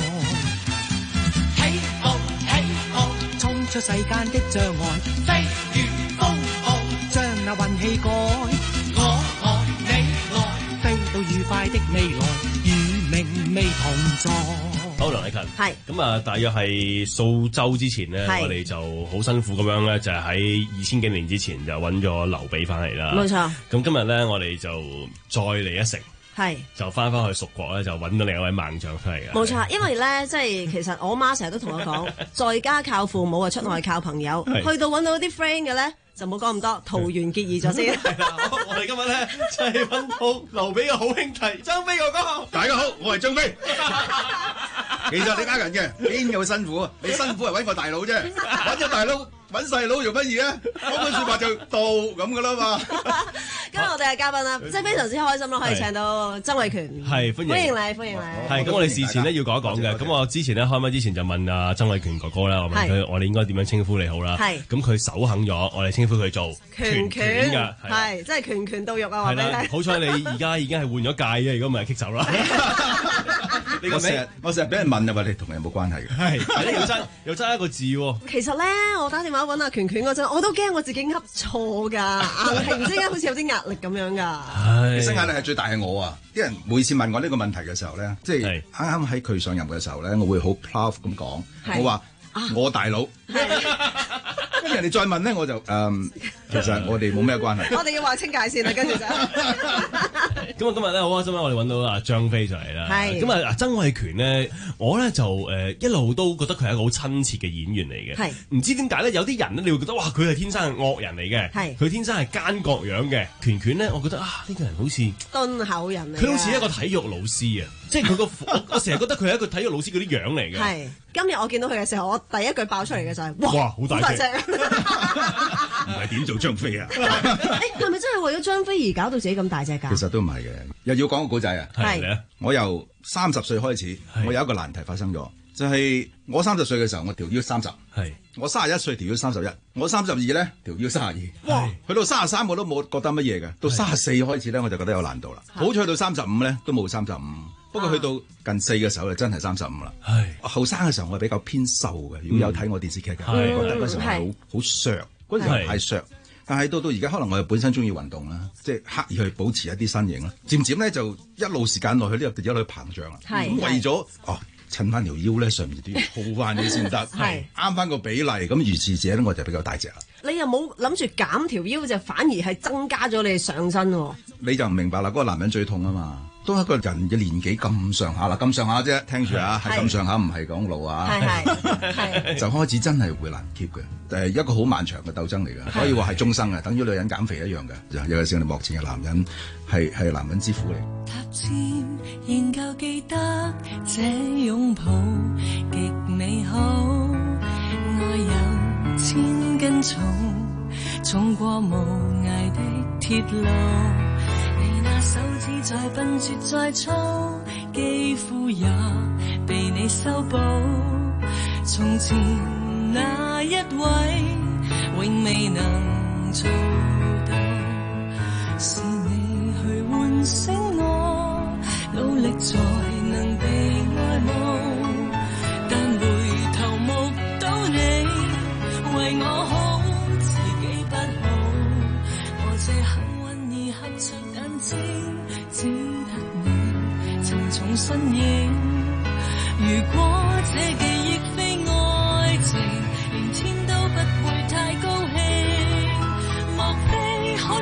起舞起舞，衝出世間的障礙，飛越風暴，將那運氣改。我來你來，飛到愉快的未來，與明媚同在。 好，梁禮勤， 係咁啊，大約係數週之前咧， 係我哋就好辛苦咁樣咧，就係喺二千幾年之前就揾咗劉備翻嚟啦。 冇錯。 咁今日咧，我哋就再嚟一城， 係就翻翻去蜀國咧，就揾到另一位猛將出嚟嘅。 冇錯，因為咧，即係其實我媽成日都同我講，在家靠父母啊，出外靠朋友。 係去到揾到啲 friend 嘅咧，就冇講咁多，桃園結義咗先。 我哋今日咧就係揾到劉備嘅好兄弟張飛哥哥。 大家好，我係張飛。其實你呃人嘅，邊有辛苦啊？你辛苦係揾個大佬啫，揾咗大佬揾細佬做乜嘢啊？講句説話就到咁噶啦嘛。 今日我哋嘅嘉賓啦，即係非常之開心咯，可以請到曾偉權。 係歡迎， 歡迎你，歡迎你。 係咁，我哋事前咧要講一講嘅。咁我之前咧開麥之前就問阿曾偉權哥哥啦，我問佢我哋應該點樣稱呼你好啦。 係。 咁佢首肯咗，我哋稱呼佢做拳拳拳嘅， 係即係拳拳到肉啊！話係俾你啦，好彩你而家已經係換咗界嘅，如果唔係棘手啦。 你我成日我成日俾人問啊，話你同佢有冇關係嘅？ 係，係咧，又爭又爭一個字喎。 其實咧，我打電話揾阿拳拳嗰陣，我都驚我自己噏錯㗎，硬係唔知點解好似有啲壓力咁樣㗎。 其實壓力係最大係我啊！啲人每次問我呢個問題嘅時候咧，即係啱啱喺佢上任嘅時候咧，我會好 proud 咁講，我話我大佬。跟住人哋再問咧，我就誒，其實我哋冇咩關係。 我哋要劃清界線啦，跟住就。 咁啊，今日咧好開心啦！我哋揾到阿張飛上嚟啦。 係。 咁啊，曾偉權咧，我咧就誒一路都覺得佢係一個好親切嘅演員嚟嘅。 係。 唔知點解咧，有啲人咧，你會覺得哇，佢係天生係惡人嚟嘅。 係。 佢天生係奸角樣嘅。權權咧，我覺得啊，呢個人好似敦厚人嚟。 佢好似一個體育老師啊！即係佢個我我成日覺得佢係一個體育老師嗰啲樣嚟嘅。 係。今日我見到佢嘅時候，我第一句爆出嚟嘅就係哇， 好大隻。 唔係點做張飛啊？ 誒，係咪真係為咗張飛而搞到自己咁大隻㗎？ 其實都唔係嘅，又要講個古仔啊。 係。 我由三十歲開始，我有一個難題發生咗，就係我三十歲嘅時候，我條腰三十。 係。我三十一歲條腰三十一，我三十二咧條腰三十二。哇！去到三十三我都冇覺得乜嘢嘅，到三十四開始咧我就覺得有難度啦。好彩去到三十五咧都冇三十五。不過去到近四嘅時候就真係三十五啦。係後生嘅時候我係比較偏瘦嘅，如果有睇我電視劇嘅，我覺得嗰時候係好好削，嗰時候係削。但係到到而家可能我又本身中意運動啦，即係刻意去保持一啲身形啦。漸漸咧就一路時間落去呢度一路膨脹啦。係為咗哦襯翻條腰咧上面都要鋪翻啲先得，係啱翻個比例。咁如是者咧我就比較大隻啦。 你又冇諗住減條腰，就反而係增加咗你上身喎。 你就唔明白啦，嗰個男人最痛啊嘛。都係一個人嘅年紀咁上下啦，咁上下啫，聽住啊，係咁上下，唔係講老啊，就開始真係會難 keep 嘅，誒一個好漫長嘅鬥爭嚟嘅，可以話係終生嘅，等於女人減肥一樣嘅，尤其是我哋目前嘅男人係係男人之苦嚟。 踏漸仍舊記得這擁抱極美好，愛有千斤重，衝過無涯的鐵路。那手指再笨拙再粗，肌膚也被你修補。從前那一位永未能做到，是你去喚醒我，努力才能被愛慕。但回頭目睹你為我好，自己不好，我這幸運兒合着眼睛，只得你沉重身影。如果這記憶非愛情，連天都不會太高興。莫非可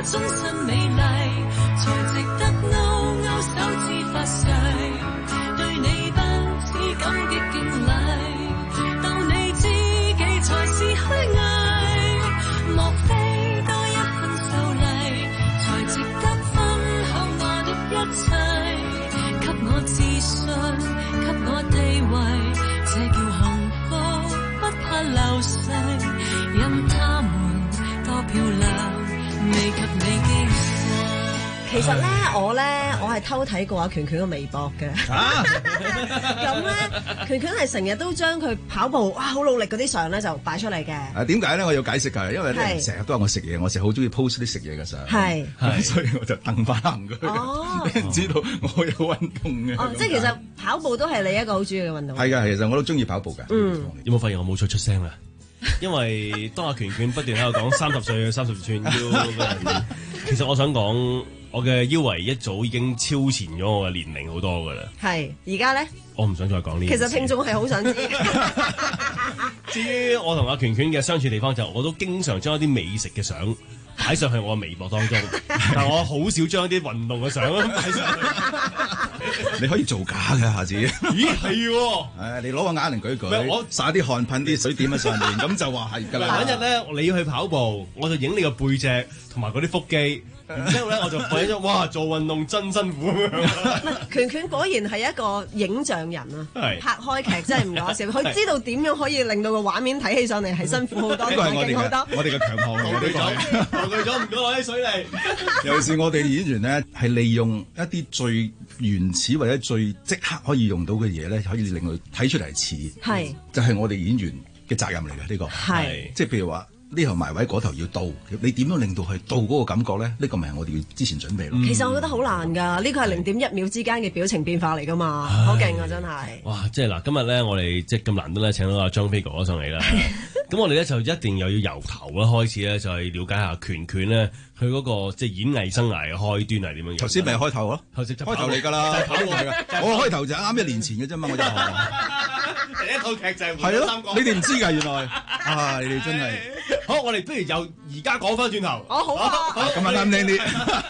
終身美麗，才值得勾勾手指發誓，對你不止感激敬禮，到你知己才是虛偽，莫非多一份秀麗，才值得分享我的一切，給我自信，給我地位，這叫幸福，不怕流逝，因他們多漂亮，未及你驚世。 其實咧，我咧，我係偷睇過阿權權嘅微博嘅。咁咧，權權係成日都將佢跑步哇好努力嗰啲相咧就擺出嚟嘅。 啊點解咧？我要解釋㗎，因為咧係成日都話我食嘢，我成日好中意 post 啲食嘢嘅相。 係咁所以我就蹬翻行佢， 哦俾人知道我有運動嘅。 哦，即係其實跑步都係你一個好主要嘅運動。 係㗎，其實我都中意跑步㗎。 嗯， 有冇發現我冇再出聲啦？因為當阿權權不斷喺度講三十歲三十寸腰嗰陣，其實我想講我嘅腰圍一早已經超前咗我嘅年齡好多㗎啦。 係而家咧， 我唔想再講呢件事。 其實聽眾係好想知。 至於我同阿權權嘅相處地方就，我都經常將一啲美食嘅相擺上去我嘅微博當中，但我好少將一啲運動嘅相擺上去。 你可以做假嘅下次。 咦係喎， 誒你攞個啞鈴舉唔係舉， 我灑啲汗噴啲水點喺上面，咁就話係㗎啦。 嗰日咧你要去跑步，我就影你個背脊同埋嗰啲腹肌。然之後咧，我就睇咗，哇！做運動真辛苦咁樣。 權權果然係一個影像人啊！ 係拍開劇真係唔講笑，佢知道點樣可以令到個畫面睇起上嚟係辛苦好多， 呢個係我哋勁好多。 嘅我哋嘅強項嚟嘅呢個。 忘記咗唔該攞啲水嚟。 尤其是我哋演員咧，係利用一啲最原始或者最即刻可以用到嘅嘢咧，可以令佢睇出嚟似。 係就係我哋演員嘅責任嚟嘅呢個。 係即係譬如話。呢頭埋位嗰頭要到，你點樣令到佢到嗰個感覺咧？呢個咪係我哋要之前準備咯。 其實我覺得好難㗎，呢個係零點一秒之間嘅表情變化嚟㗎嘛，好勁啊！真係。 哇！即係嗱，今日咧我哋即係咁難得咧請到阿張飛哥哥上嚟啦。咁我哋咧就一定又要由頭啦開始咧，就係了解下權權咧佢嗰個即係演藝生涯嘅開端係點樣樣。頭先咪開頭咯， 開頭嚟㗎啦， 就係跑步嚟㗎。 我開頭就啱一年前嘅啫嘛，我就第一套劇就係係咯，你哋唔知㗎原來啊！你哋真係好，我哋不如由而家講翻轉頭。 哦好啊， 咁啊啱聽啲。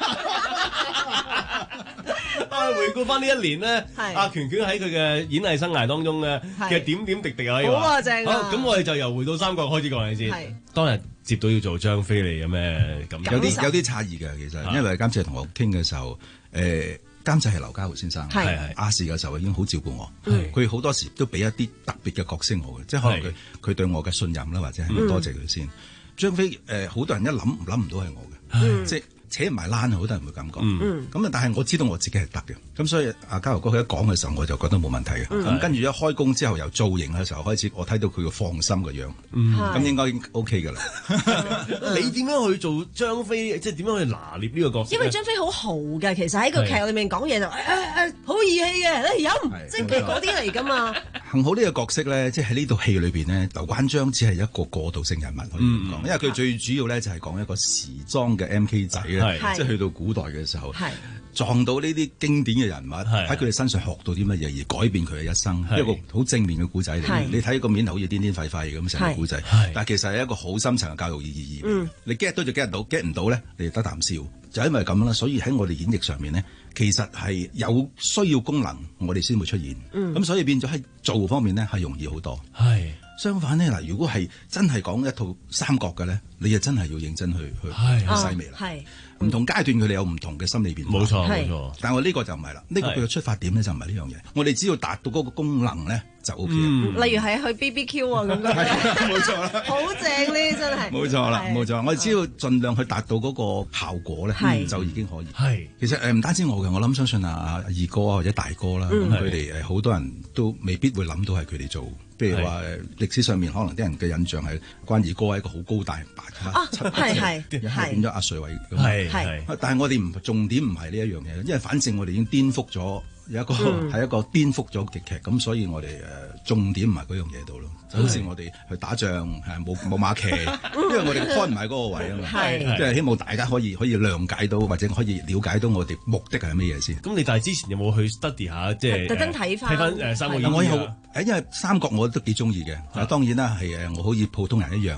啊，回顧翻呢一年咧，阿權權喺佢嘅演藝生涯當中咧嘅點點滴滴啊，可以話好啊正啊。 好，咁我哋就由回到三國開始講起先。當日接到要做張飛嚟嘅咩感覺？ 有啲有啲詫異嘅其實，因為監製同我傾嘅時候，誒。監製係劉家豪先生， 係係亞視嘅時候已經好照顧我， 係佢好多時都俾一啲特別嘅角色我嘅，即係可能佢佢對我嘅信任啦，或者係多謝佢先。張飛誒，好多人一諗諗唔到係我嘅，即係扯唔埋欄，好多人會咁講。咁啊，但係我知道我自己係得嘅，咁所以阿家豪哥佢一講嘅時候，我就覺得冇問題嘅。咁跟住一開工之後，由造型嘅時候開始，我睇到佢個放心嘅樣，咁應該 OK 㗎啦。 你點樣去做張飛？即係點樣去拿捏呢個角色？ 因為張飛好豪嘅，其實喺個劇裏面講嘢就誒誒好義氣嘅，你飲，即係佢嗰啲嚟㗎嘛。 幸好呢個角色咧，即係喺呢套戲裏邊咧，劉關張只係一個過渡性人物可以咁講，因為佢最主要咧就係講一個時裝嘅 M K 仔咧，即係去到古代嘅時候，撞到呢啲經典嘅人物喺佢哋身上學到啲乜嘢而改變佢嘅一生，一個好正面嘅古仔嚟。你睇個面好似癲癲廢廢咁成個古仔，但係其實係一個好深層嘅教育意義。你 get 到就 get 到，get 唔到咧，你就得啖笑。就因為咁啦，所以喺我哋演繹上面咧，其實係有需要功能，我哋先會出現。咁、嗯、所以變咗喺做方面咧，係容易好多。係相反咧，嗱，如果係真係講一套三國嘅咧，你就真係要認真去去去細微啦。係唔同階段佢哋有唔同嘅心理變化。冇錯冇錯。但係我呢個就唔係啦，呢、呢個佢嘅出發點咧就唔係呢樣嘢。我哋只要達到嗰個功能咧就 O K。 例如係去 B B Q 啊咁樣。 冇錯啦。 好正呢真係。 冇錯啦，冇錯。我哋只要盡量去達到嗰個效果咧，就已經可以。係。其實誒唔單止我嘅，我諗相信啊阿二哥啊或者大哥啦，咁佢哋誒好多人都未必會諗到係佢哋做。譬如話歷史上面可能啲人嘅印象係關二哥係一個好高大白七係係係變咗阿瑞偉咁。 係係。 但係我哋唔重點唔係呢一樣嘢，因為反正我哋已經顛覆咗有一個係、嗯、一個顛覆咗極劇，咁所以我哋誒、呃、重點唔係嗰樣嘢度咯。就好似我哋去打仗係冇冇馬騎，因為我哋開唔係嗰個位啊嘛，即係希望大家可以可以諒解到或者可以了解到我哋目的係乜嘢先。 咁你但係之前有冇去 study 下即係特登睇翻睇翻誒三國演義？ 我有誒，因為三國我都幾中意嘅。啊，當然啦，係誒我好似普通人一樣。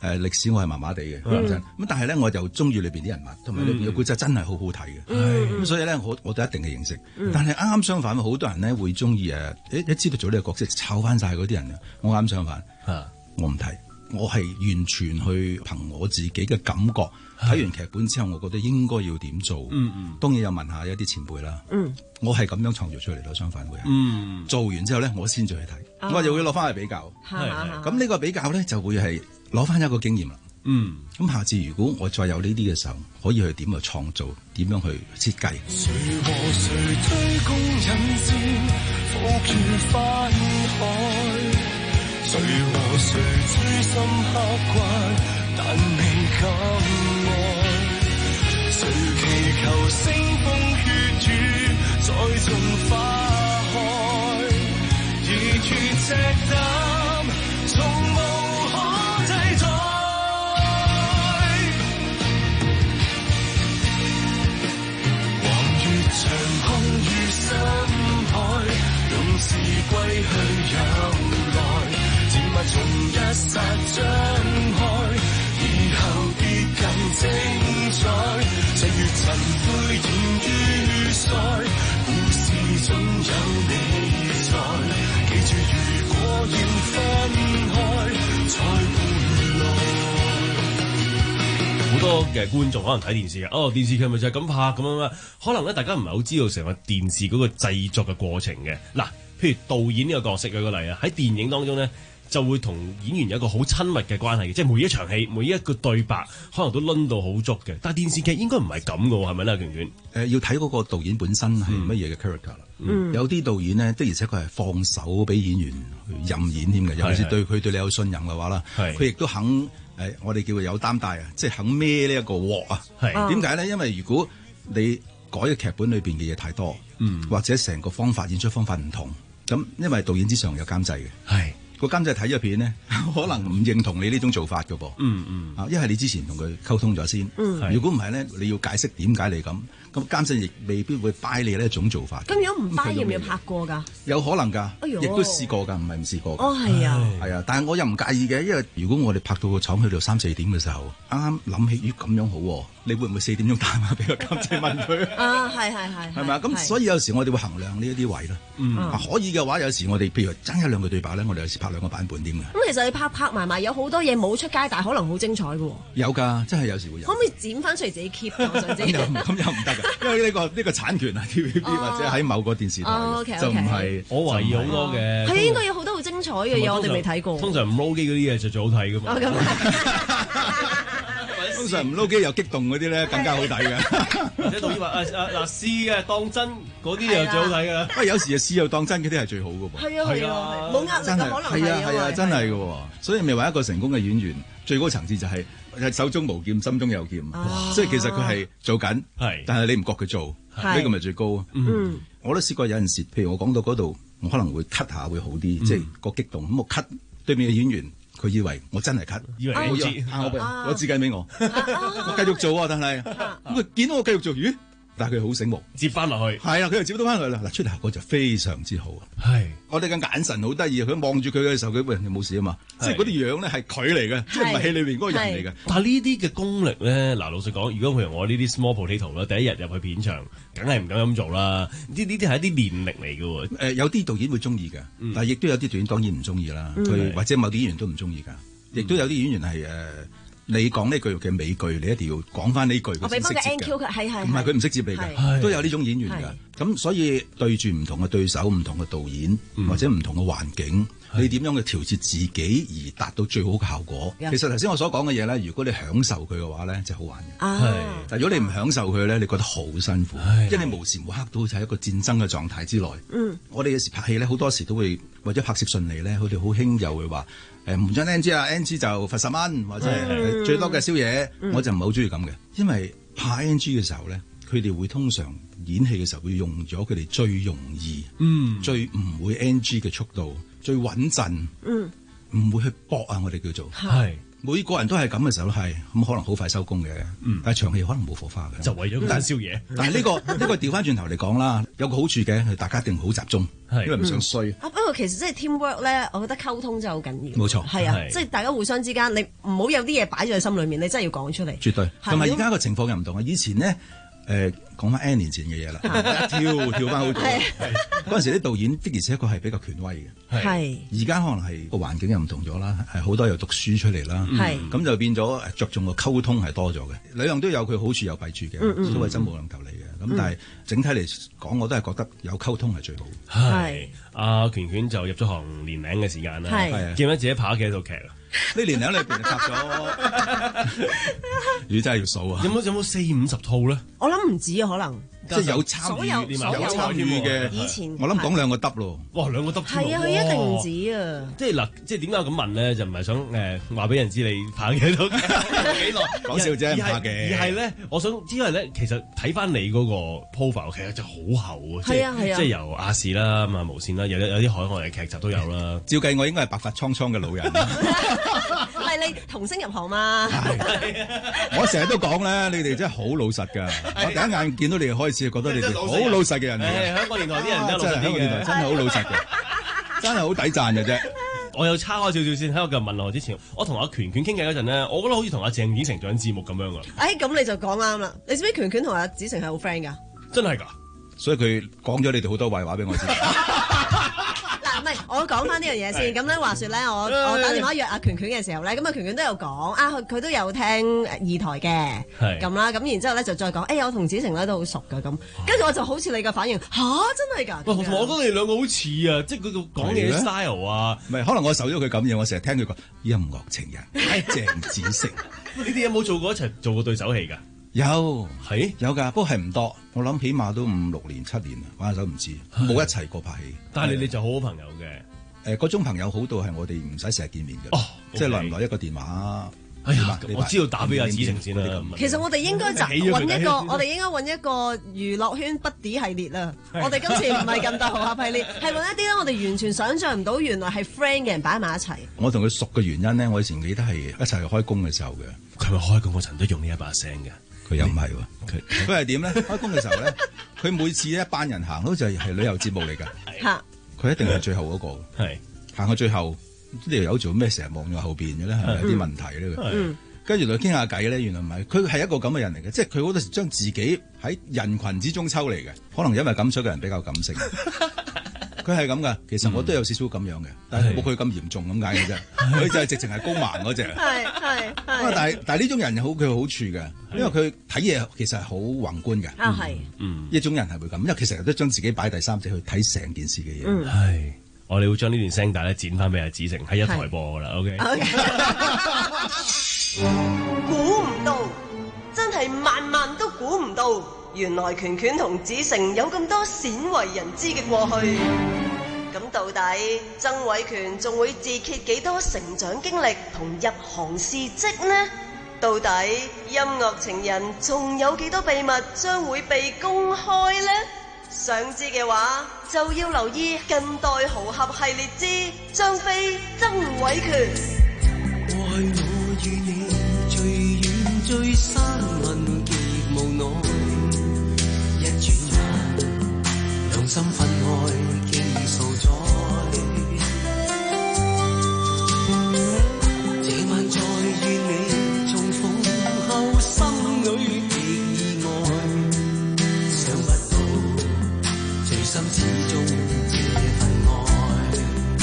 誒歷史我係麻麻地嘅， 嗯真咁但係咧我就中意裏邊啲人物，同埋裏邊嘅古仔真係好好睇嘅。咁、 嗯所以咧我我都一定嘅認識。 嗯但係啱啱相反，好多人咧會中意誒，一一知道做呢個角色抄翻晒嗰啲人嘅。我啱相反， 啊、 我唔睇，我係完全去憑我自己嘅感覺。睇完劇本之後，我覺得應該要點做。 嗯嗯當然有問下一啲前輩啦。 嗯， 我係咁樣創造出嚟咯，相反會係。 嗯， 做完之後咧，我先再去睇， 啊我就會攞翻去比較。 係係咁呢個比較咧，就會係攞翻一個經驗啦。 嗯， 咁下次如果我再有呢啲嘅時候，可以去點去創造，點樣去設計。 誰和誰推弓引箭，伏於翻海？誰和誰誅心刻骨，但未敢愛？誰祈求腥風血雨再種花開？熱血赤膽，從無可替代。長空與深海，用是歸去有來，只物從一剎張開，以後必更精彩。歲月塵灰染於腮，故事總有你在。記住，如果要分開，才回來。 好多嘅觀眾可能睇電視嘅，哦，電視劇咪就係咁拍咁樣啊？可能咧，大家唔係好知道成個電視嗰個製作嘅過程嘅。嗱，譬如導演呢個角色舉個例啊，喺電影當中咧就會同演員有一個好親密嘅關係嘅，即係每一場戲、每一個對白可能都攆到好足嘅。但係電視劇應該唔係咁嘅喎，係咪咧，拳拳？ 誒要睇嗰個導演本身係乜嘢嘅 character 啦。 嗯有啲導演呢，的而且確係放手俾演員去任演添嘅，尤其是對佢對你有信任嘅話啦， 係佢亦都肯誒、我哋叫佢有擔帶啊，即係肯孭呢一個鑊啊。 係點解咧？因為如果你改嘅劇本裏邊嘅嘢太多， 嗯或者成個方法演出方法唔同，咁因為導演之上有監製嘅， 係個監製睇咗片呢，可能唔認同你呢種做法嘅噃。 嗯嗯啊，一係你之前同佢溝通咗先， 嗯如果唔係咧，你要解釋點解你咁，咁監製亦未必會 buy 你呢一種做法。 咁如果唔咁佢 buy 要唔要用拍過㗎？ 有可能㗎， 哎呦亦都試過㗎，唔係唔試過㗎。 哦係啊係啊，但係我又唔介意嘅，因為如果我哋拍到個廠去到三四點嘅時候，啱啱諗起咦咁樣好喎，你會唔會四點鐘打電話俾個監製問佢？ 啊係係係係咪啊？咁係所以有時我哋會衡量呢一啲位咯。 嗯啊可以嘅話，有時我哋譬如爭一兩個對白咧，我哋有時拍兩個版本添嘅。 咁其實你拍拍埋埋有好多嘢冇出街，但係可能好精彩嘅喎。 有㗎，真係有時會有。 可唔可以剪翻出嚟自己 keep 㗎？我想知。 咁又唔咁又唔得㗎，因為呢、個呢、個產權啊 T V B 或者喺某個電視台嘅、 哦，OK，OK 就唔係。 我懷疑好多嘅。 係啊，應該有好多好精彩嘅嘢，我哋未睇過。 通常唔撈機嗰啲嘢就最好睇㗎嘛。 哦咁通常唔撈機又激動嗰啲咧更加好睇嘅。 或者導演話啊啊嗱試嘅當真嗰啲又最好睇㗎啦。 喂，有時啊試又當真嗰啲係最好㗎噃。 係啊係啊，冇壓力真係嘅可能係啊係啊，真係嘅喎。 喎。所以咪話一個成功嘅演員最高層次就係手中無劍，心中有劍。所以其實佢係做緊， 係， 但係你唔覺佢做， 係呢個咪最高啊。 嗯， 我都試過有陣時，譬如我講到嗰度，我可能會 cut 下會好啲， 嗯即係個激動咁我 cut 對面嘅演員。佢以為我真係 cut， 以為我你知啊我啊攞支巾俾我，我繼續做啊！但係咁佢見到我繼續做，咦？但係佢好醒目， 接翻落去， 係啊，佢又接到翻去啦。嗱，出嚟效果就非常之好。 係， 我哋嘅眼神好得意，佢望住佢嘅時候，佢喂你冇事啊嘛，即係嗰啲樣咧係佢嚟嘅，即係唔係戲裏邊嗰個人嚟嘅。 但係呢啲嘅功力咧，嗱老實講，如果譬如我呢啲 small potato 啦，第一日入去片場，梗係唔敢咁做啦。呢呢啲係一啲練力嚟嘅喎。 誒、呃、有啲導演會中意嘅， 嗯但係亦都有啲導演當然唔中意啦。 嗯佢或者某啲演員都唔中意㗎，亦都有啲演員係誒。呃你講呢句嘅美句，你一定要講翻呢句。 我俾翻個 N Q 佢，係係。 唔係佢唔識接你㗎，都有呢種演員㗎。咁所以對住唔同嘅對手、唔同嘅導演、 嗯、 或者唔同嘅環境，你點樣去調節自己而達到最好嘅效果？其實頭先我所講嘅嘢咧，如果你享受佢嘅話咧，就好玩嘅。 係。 但如果你唔享受佢咧，你覺得好辛苦，因為你無時無刻都好似喺一個戰爭嘅狀態之內。 嗯。 我哋有時拍戲咧，好多時都會為咗拍攝順利咧，佢哋好興又會話。誒唔準 N G 啊 ，N G 就罰十蚊，或者係最多嘅宵夜， 嗯、 我就唔係好中意咁嘅，因為拍 N G 嘅時候咧，佢哋會通常演戲嘅時候會用咗佢哋最容易、 嗯、 最唔會 N G 嘅速度、最穩陣，唔、 嗯、 會去搏啊！我哋叫做係每個人都係咁嘅時候係咁，可能好快收工嘅， 嗯、 但係長期可能冇火花嘅， 就為咗嗰餐宵夜。 但係呢、呢個呢、呢個調翻轉頭嚟講啦，有個好處嘅係大家一定好集中，因為唔想衰。 啊，不過其實即係 teamwork 咧，我覺得溝通真係好緊要。 冇錯， 係啊，即係大家互相之間，你唔好有啲嘢擺咗喺心裏面，你真係要講出嚟。 絕對。同埋而家個情況又唔同啊！以前呢，誒講翻 N 年前嘅嘢啦，一跳跳翻好多。嗰陣時啲導演的而且確係比較權威嘅。 係。而家可能係個環境又唔同咗啦，係好多又讀書出嚟啦。 係。 咁就變咗着重個溝通係多咗嘅。兩樣都有佢好處有弊處嘅， 嗯嗯都係真冇咁求理嘅。咁但係整體嚟講，我都係覺得有溝通係最好。 係。阿拳拳就入咗行年零嘅時間啦， 係。 記唔記得自己拍咗幾多套劇啊？ 呢年零裏邊拍咗，你真係要數啊！ 有冇有冇四五十套咧？ 我諗唔止啊，可能。 即係有參與，有參與嘅。 以前我諗講兩個得咯。 哇，兩個得係啊，佢一定唔止啊！ 即係嗱，即係點解我咁問咧？就唔係想誒話俾人知你拍幾多幾耐？ 講笑啫，唔拍嘅。 而係咧，我想知因為咧，其實睇翻你嗰個 profile 其實就好厚啊！ 係啊係啊， 即係由亞視啦，咁啊無線啦，有有啲海外嘅劇集都有啦。 照計我應該係白髮蒼蒼嘅老人。 係你童星入行嘛？ 我成日都講咧，你哋真係好老實㗎。我第一眼見到你哋開始，覺得你哋好老實嘅人嚟嘅。 香港電台啲人真係老實啲嘅。 香港電台真係好老實嘅，真係好抵讚嘅啫。 我又叉開少少先，喺我今日問我之前，我同阿拳拳傾偈嗰陣咧，我覺得好似同阿鄭子誠做緊節目咁樣啊。 哎，咁你就講啱啦。你知唔知拳拳同阿子誠係好 friend 㗎？ 真係㗎。 所以佢講咗你哋好多壞話俾我知。 唔係，我講翻呢樣嘢先。咁咧話説咧，我我打電話約阿拳拳嘅時候咧，咁阿拳拳都有講啊，佢佢都有聽二台嘅，咁啦。咁然之後咧就再講，誒、欸、我同子誠咧都好熟㗎咁。跟住我就好似你嘅反應吓，真係㗎。 同我覺得你哋兩個好似啊，即係佢個講嘢 style 啊。 唔係，可能我受咗佢感染，我成日聽佢講音樂情人係鄭子誠。 你哋有冇做過一齊做過對手戲㗎？ 有係有㗎，不過係唔多。我諗起碼都五六年、七年啦，玩下手唔知，冇一齊過拍戲。 但係你哋就好好朋友嘅。 誒，嗰種朋友好到係我哋唔使成日見面嘅。 哦， 即係耐唔耐一個電話。 哎呀，我知道打俾阿子誠先啦。 其實我哋應該就揾一個，我哋應該揾一個娛樂圈不敵系列啦。我哋今次唔係咁大豪俠系列，係揾一啲咧，我哋完全想象唔到，原來係 friend 嘅人擺埋一齊。 我同佢熟嘅原因咧，我以前記得係一齊去開工嘅時候嘅。 佢咪開工嗰陣都用呢一把聲嘅。 佢又唔係喎，佢佢係點咧？開工嘅時候咧，佢每次一班人行都就係旅遊節目嚟㗎。 嚇！ 佢一定係最後嗰個。係行到最後，呢條友做咩成日望住後邊嘅咧？係咪有啲問題咧？嗯。跟住同佢傾下偈咧，原來唔係，佢係一個咁嘅人嚟嘅，即係佢好多時將自己喺人群之中抽嚟嘅，可能因為咁所以個人比較感性。佢係咁噶，其實我都有少少咁樣嘅，但係冇佢咁嚴重咁解嘅啫。佢就係直情係高蠻嗰隻。 係係。 但係但係呢種人有好佢好處嘅，因為佢睇嘢其實係好宏觀嘅。 啊係。 嗯。一種人係會咁，因為其實都將自己擺第三者去睇成件事嘅嘢。 嗯。係。我哋會將呢段聲帶咧剪翻俾阿子誠喺一台播噶啦。OK。 估唔到，真係萬萬都估唔到。原來拳拳同子誠有咁多鮮為人知嘅過去，咁到底曾偉權仲會自揭幾多成長經歷同入行事蹟呢？到底音樂情人仲有幾多秘密將會被公開呢？想知嘅話就要留意近代豪俠系列之張飛曾偉權。 愛我與你最遠最山問極無奈，一轉眼良心分開經數載，這晚再與你重逢後心裏極意外，想不到最深始終這份愛，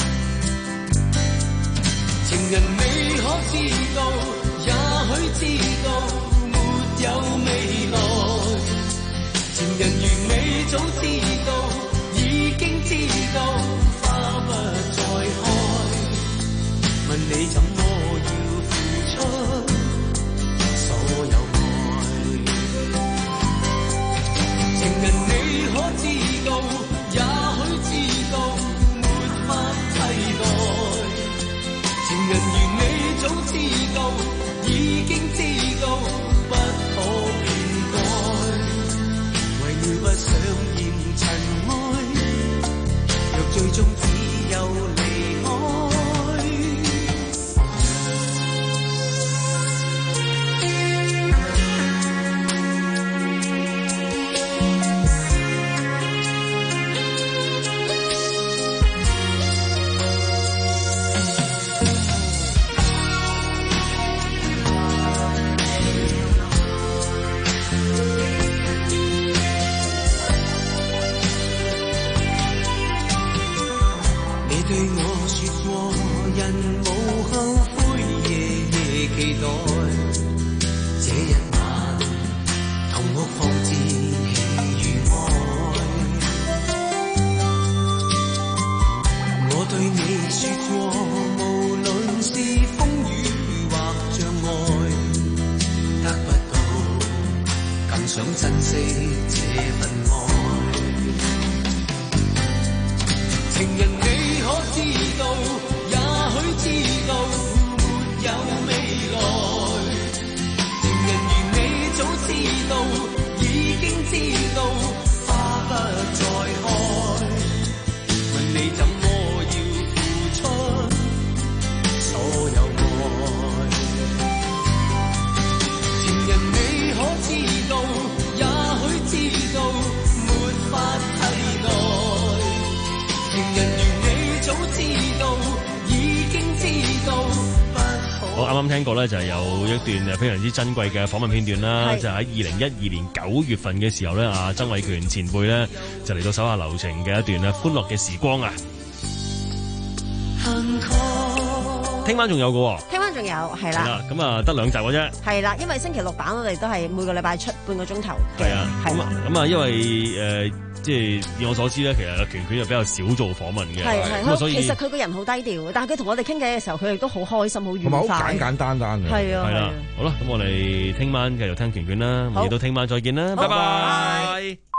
情人你可知道，也許知道沒有未來，情人如你早知道，已經知道花不再開，問你怎麼要付出所有愛，情人你可知道，也許知道沒法替代，情人如你早知道，已經知道不可。 說過人無後悔，夜夜期待這一晚同屋放置喜與愛。我對你說過，無論是風雨或障礙，得不到更想珍惜這份愛。情人你可知道，也許知道沒有未來。情人如你早知道，已經知道花不再開。問你怎麼要付出所有愛？情人你可知道，也許知道沒法替代。情人如你早知道，已經知道不可。 我啱啱聽過咧，就係有一段誒非常之珍貴嘅訪問片段啦，就喺二零一二年九月份嘅時候咧，阿曾偉權前輩咧就嚟到手下留情嘅一段咧歡樂嘅時光啊！聽晚仲有嘅， 聽晚仲有係啦， 咁啊得兩集嘅啫， 係啦，因為星期六版我哋都係每個禮拜出半個鐘頭嘅， 係啊，咁啊咁啊，因為誒。呃即係以我所知咧，其實權權又比較少做訪問嘅， 係係。 咁所以其實佢個人好低調，但係佢同我哋傾偈嘅時候，佢亦都好開心、好愉快， 同埋好簡簡單單嘅。 係啊， 係啦。好啦，咁我哋聽晚繼續聽權權啦，我哋到聽晚再見啦， 好拜拜。